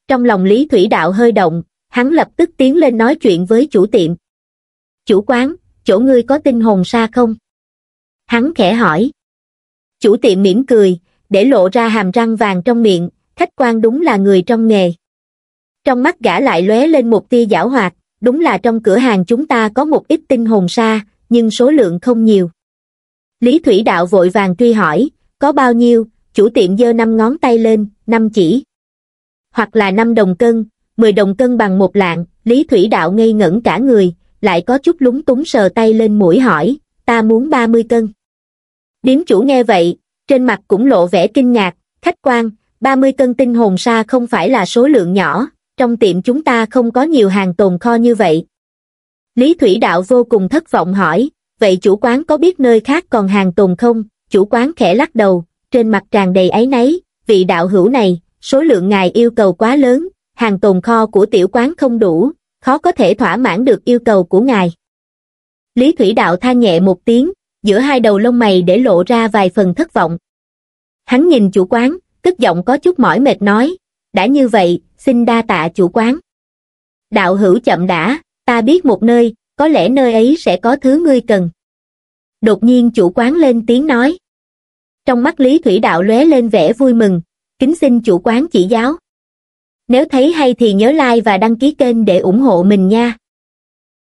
Trong lòng Lý Thủy Đạo hơi động, hắn lập tức tiến lên nói chuyện với chủ tiệm. Chủ quán, chỗ ngươi có tinh hồn sa không? Hắn khẽ hỏi. Chủ tiệm mỉm cười, để lộ ra hàm răng vàng trong miệng, khách quan đúng là người trong nghề. Trong mắt gã lại lóe lên một tia giảo hoạt, đúng là trong cửa hàng chúng ta có một ít tinh hồn sa, nhưng số lượng không nhiều. Lý Thủy Đạo vội vàng truy hỏi, có bao nhiêu? Chủ tiệm giơ năm ngón tay lên, năm chỉ. Hoặc là năm đồng cân, mười đồng cân bằng một lạng. Lý Thủy Đạo ngây ngẩn cả người, lại có chút lúng túng sờ tay lên mũi hỏi, ta muốn ba mươi cân. Điếm chủ nghe vậy, trên mặt cũng lộ vẻ kinh ngạc, khách quan, ba mươi cân tinh hồn sa không phải là số lượng nhỏ, trong tiệm chúng ta không có nhiều hàng tồn kho như vậy. Lý Thủy Đạo vô cùng thất vọng hỏi, vậy chủ quán có biết nơi khác còn hàng tồn không? Chủ quán khẽ lắc đầu, trên mặt tràn đầy áy náy, vị đạo hữu này, số lượng ngài yêu cầu quá lớn, hàng tồn kho của tiểu quán không đủ, khó có thể thỏa mãn được yêu cầu của ngài. Lý Thủy Đạo than nhẹ một tiếng, giữa hai đầu lông mày để lộ ra vài phần thất vọng. Hắn nhìn chủ quán, cất giọng có chút mỏi mệt nói, đã như vậy, xin đa tạ chủ quán. Đạo hữu chậm đã, ta biết một nơi, có lẽ nơi ấy sẽ có thứ ngươi cần. Đột nhiên chủ quán lên tiếng nói. Trong mắt Lý Thủy Đạo lóe lên vẻ vui mừng, kính xin chủ quán chỉ giáo. Nếu thấy hay thì nhớ like và đăng ký kênh để ủng hộ mình nha.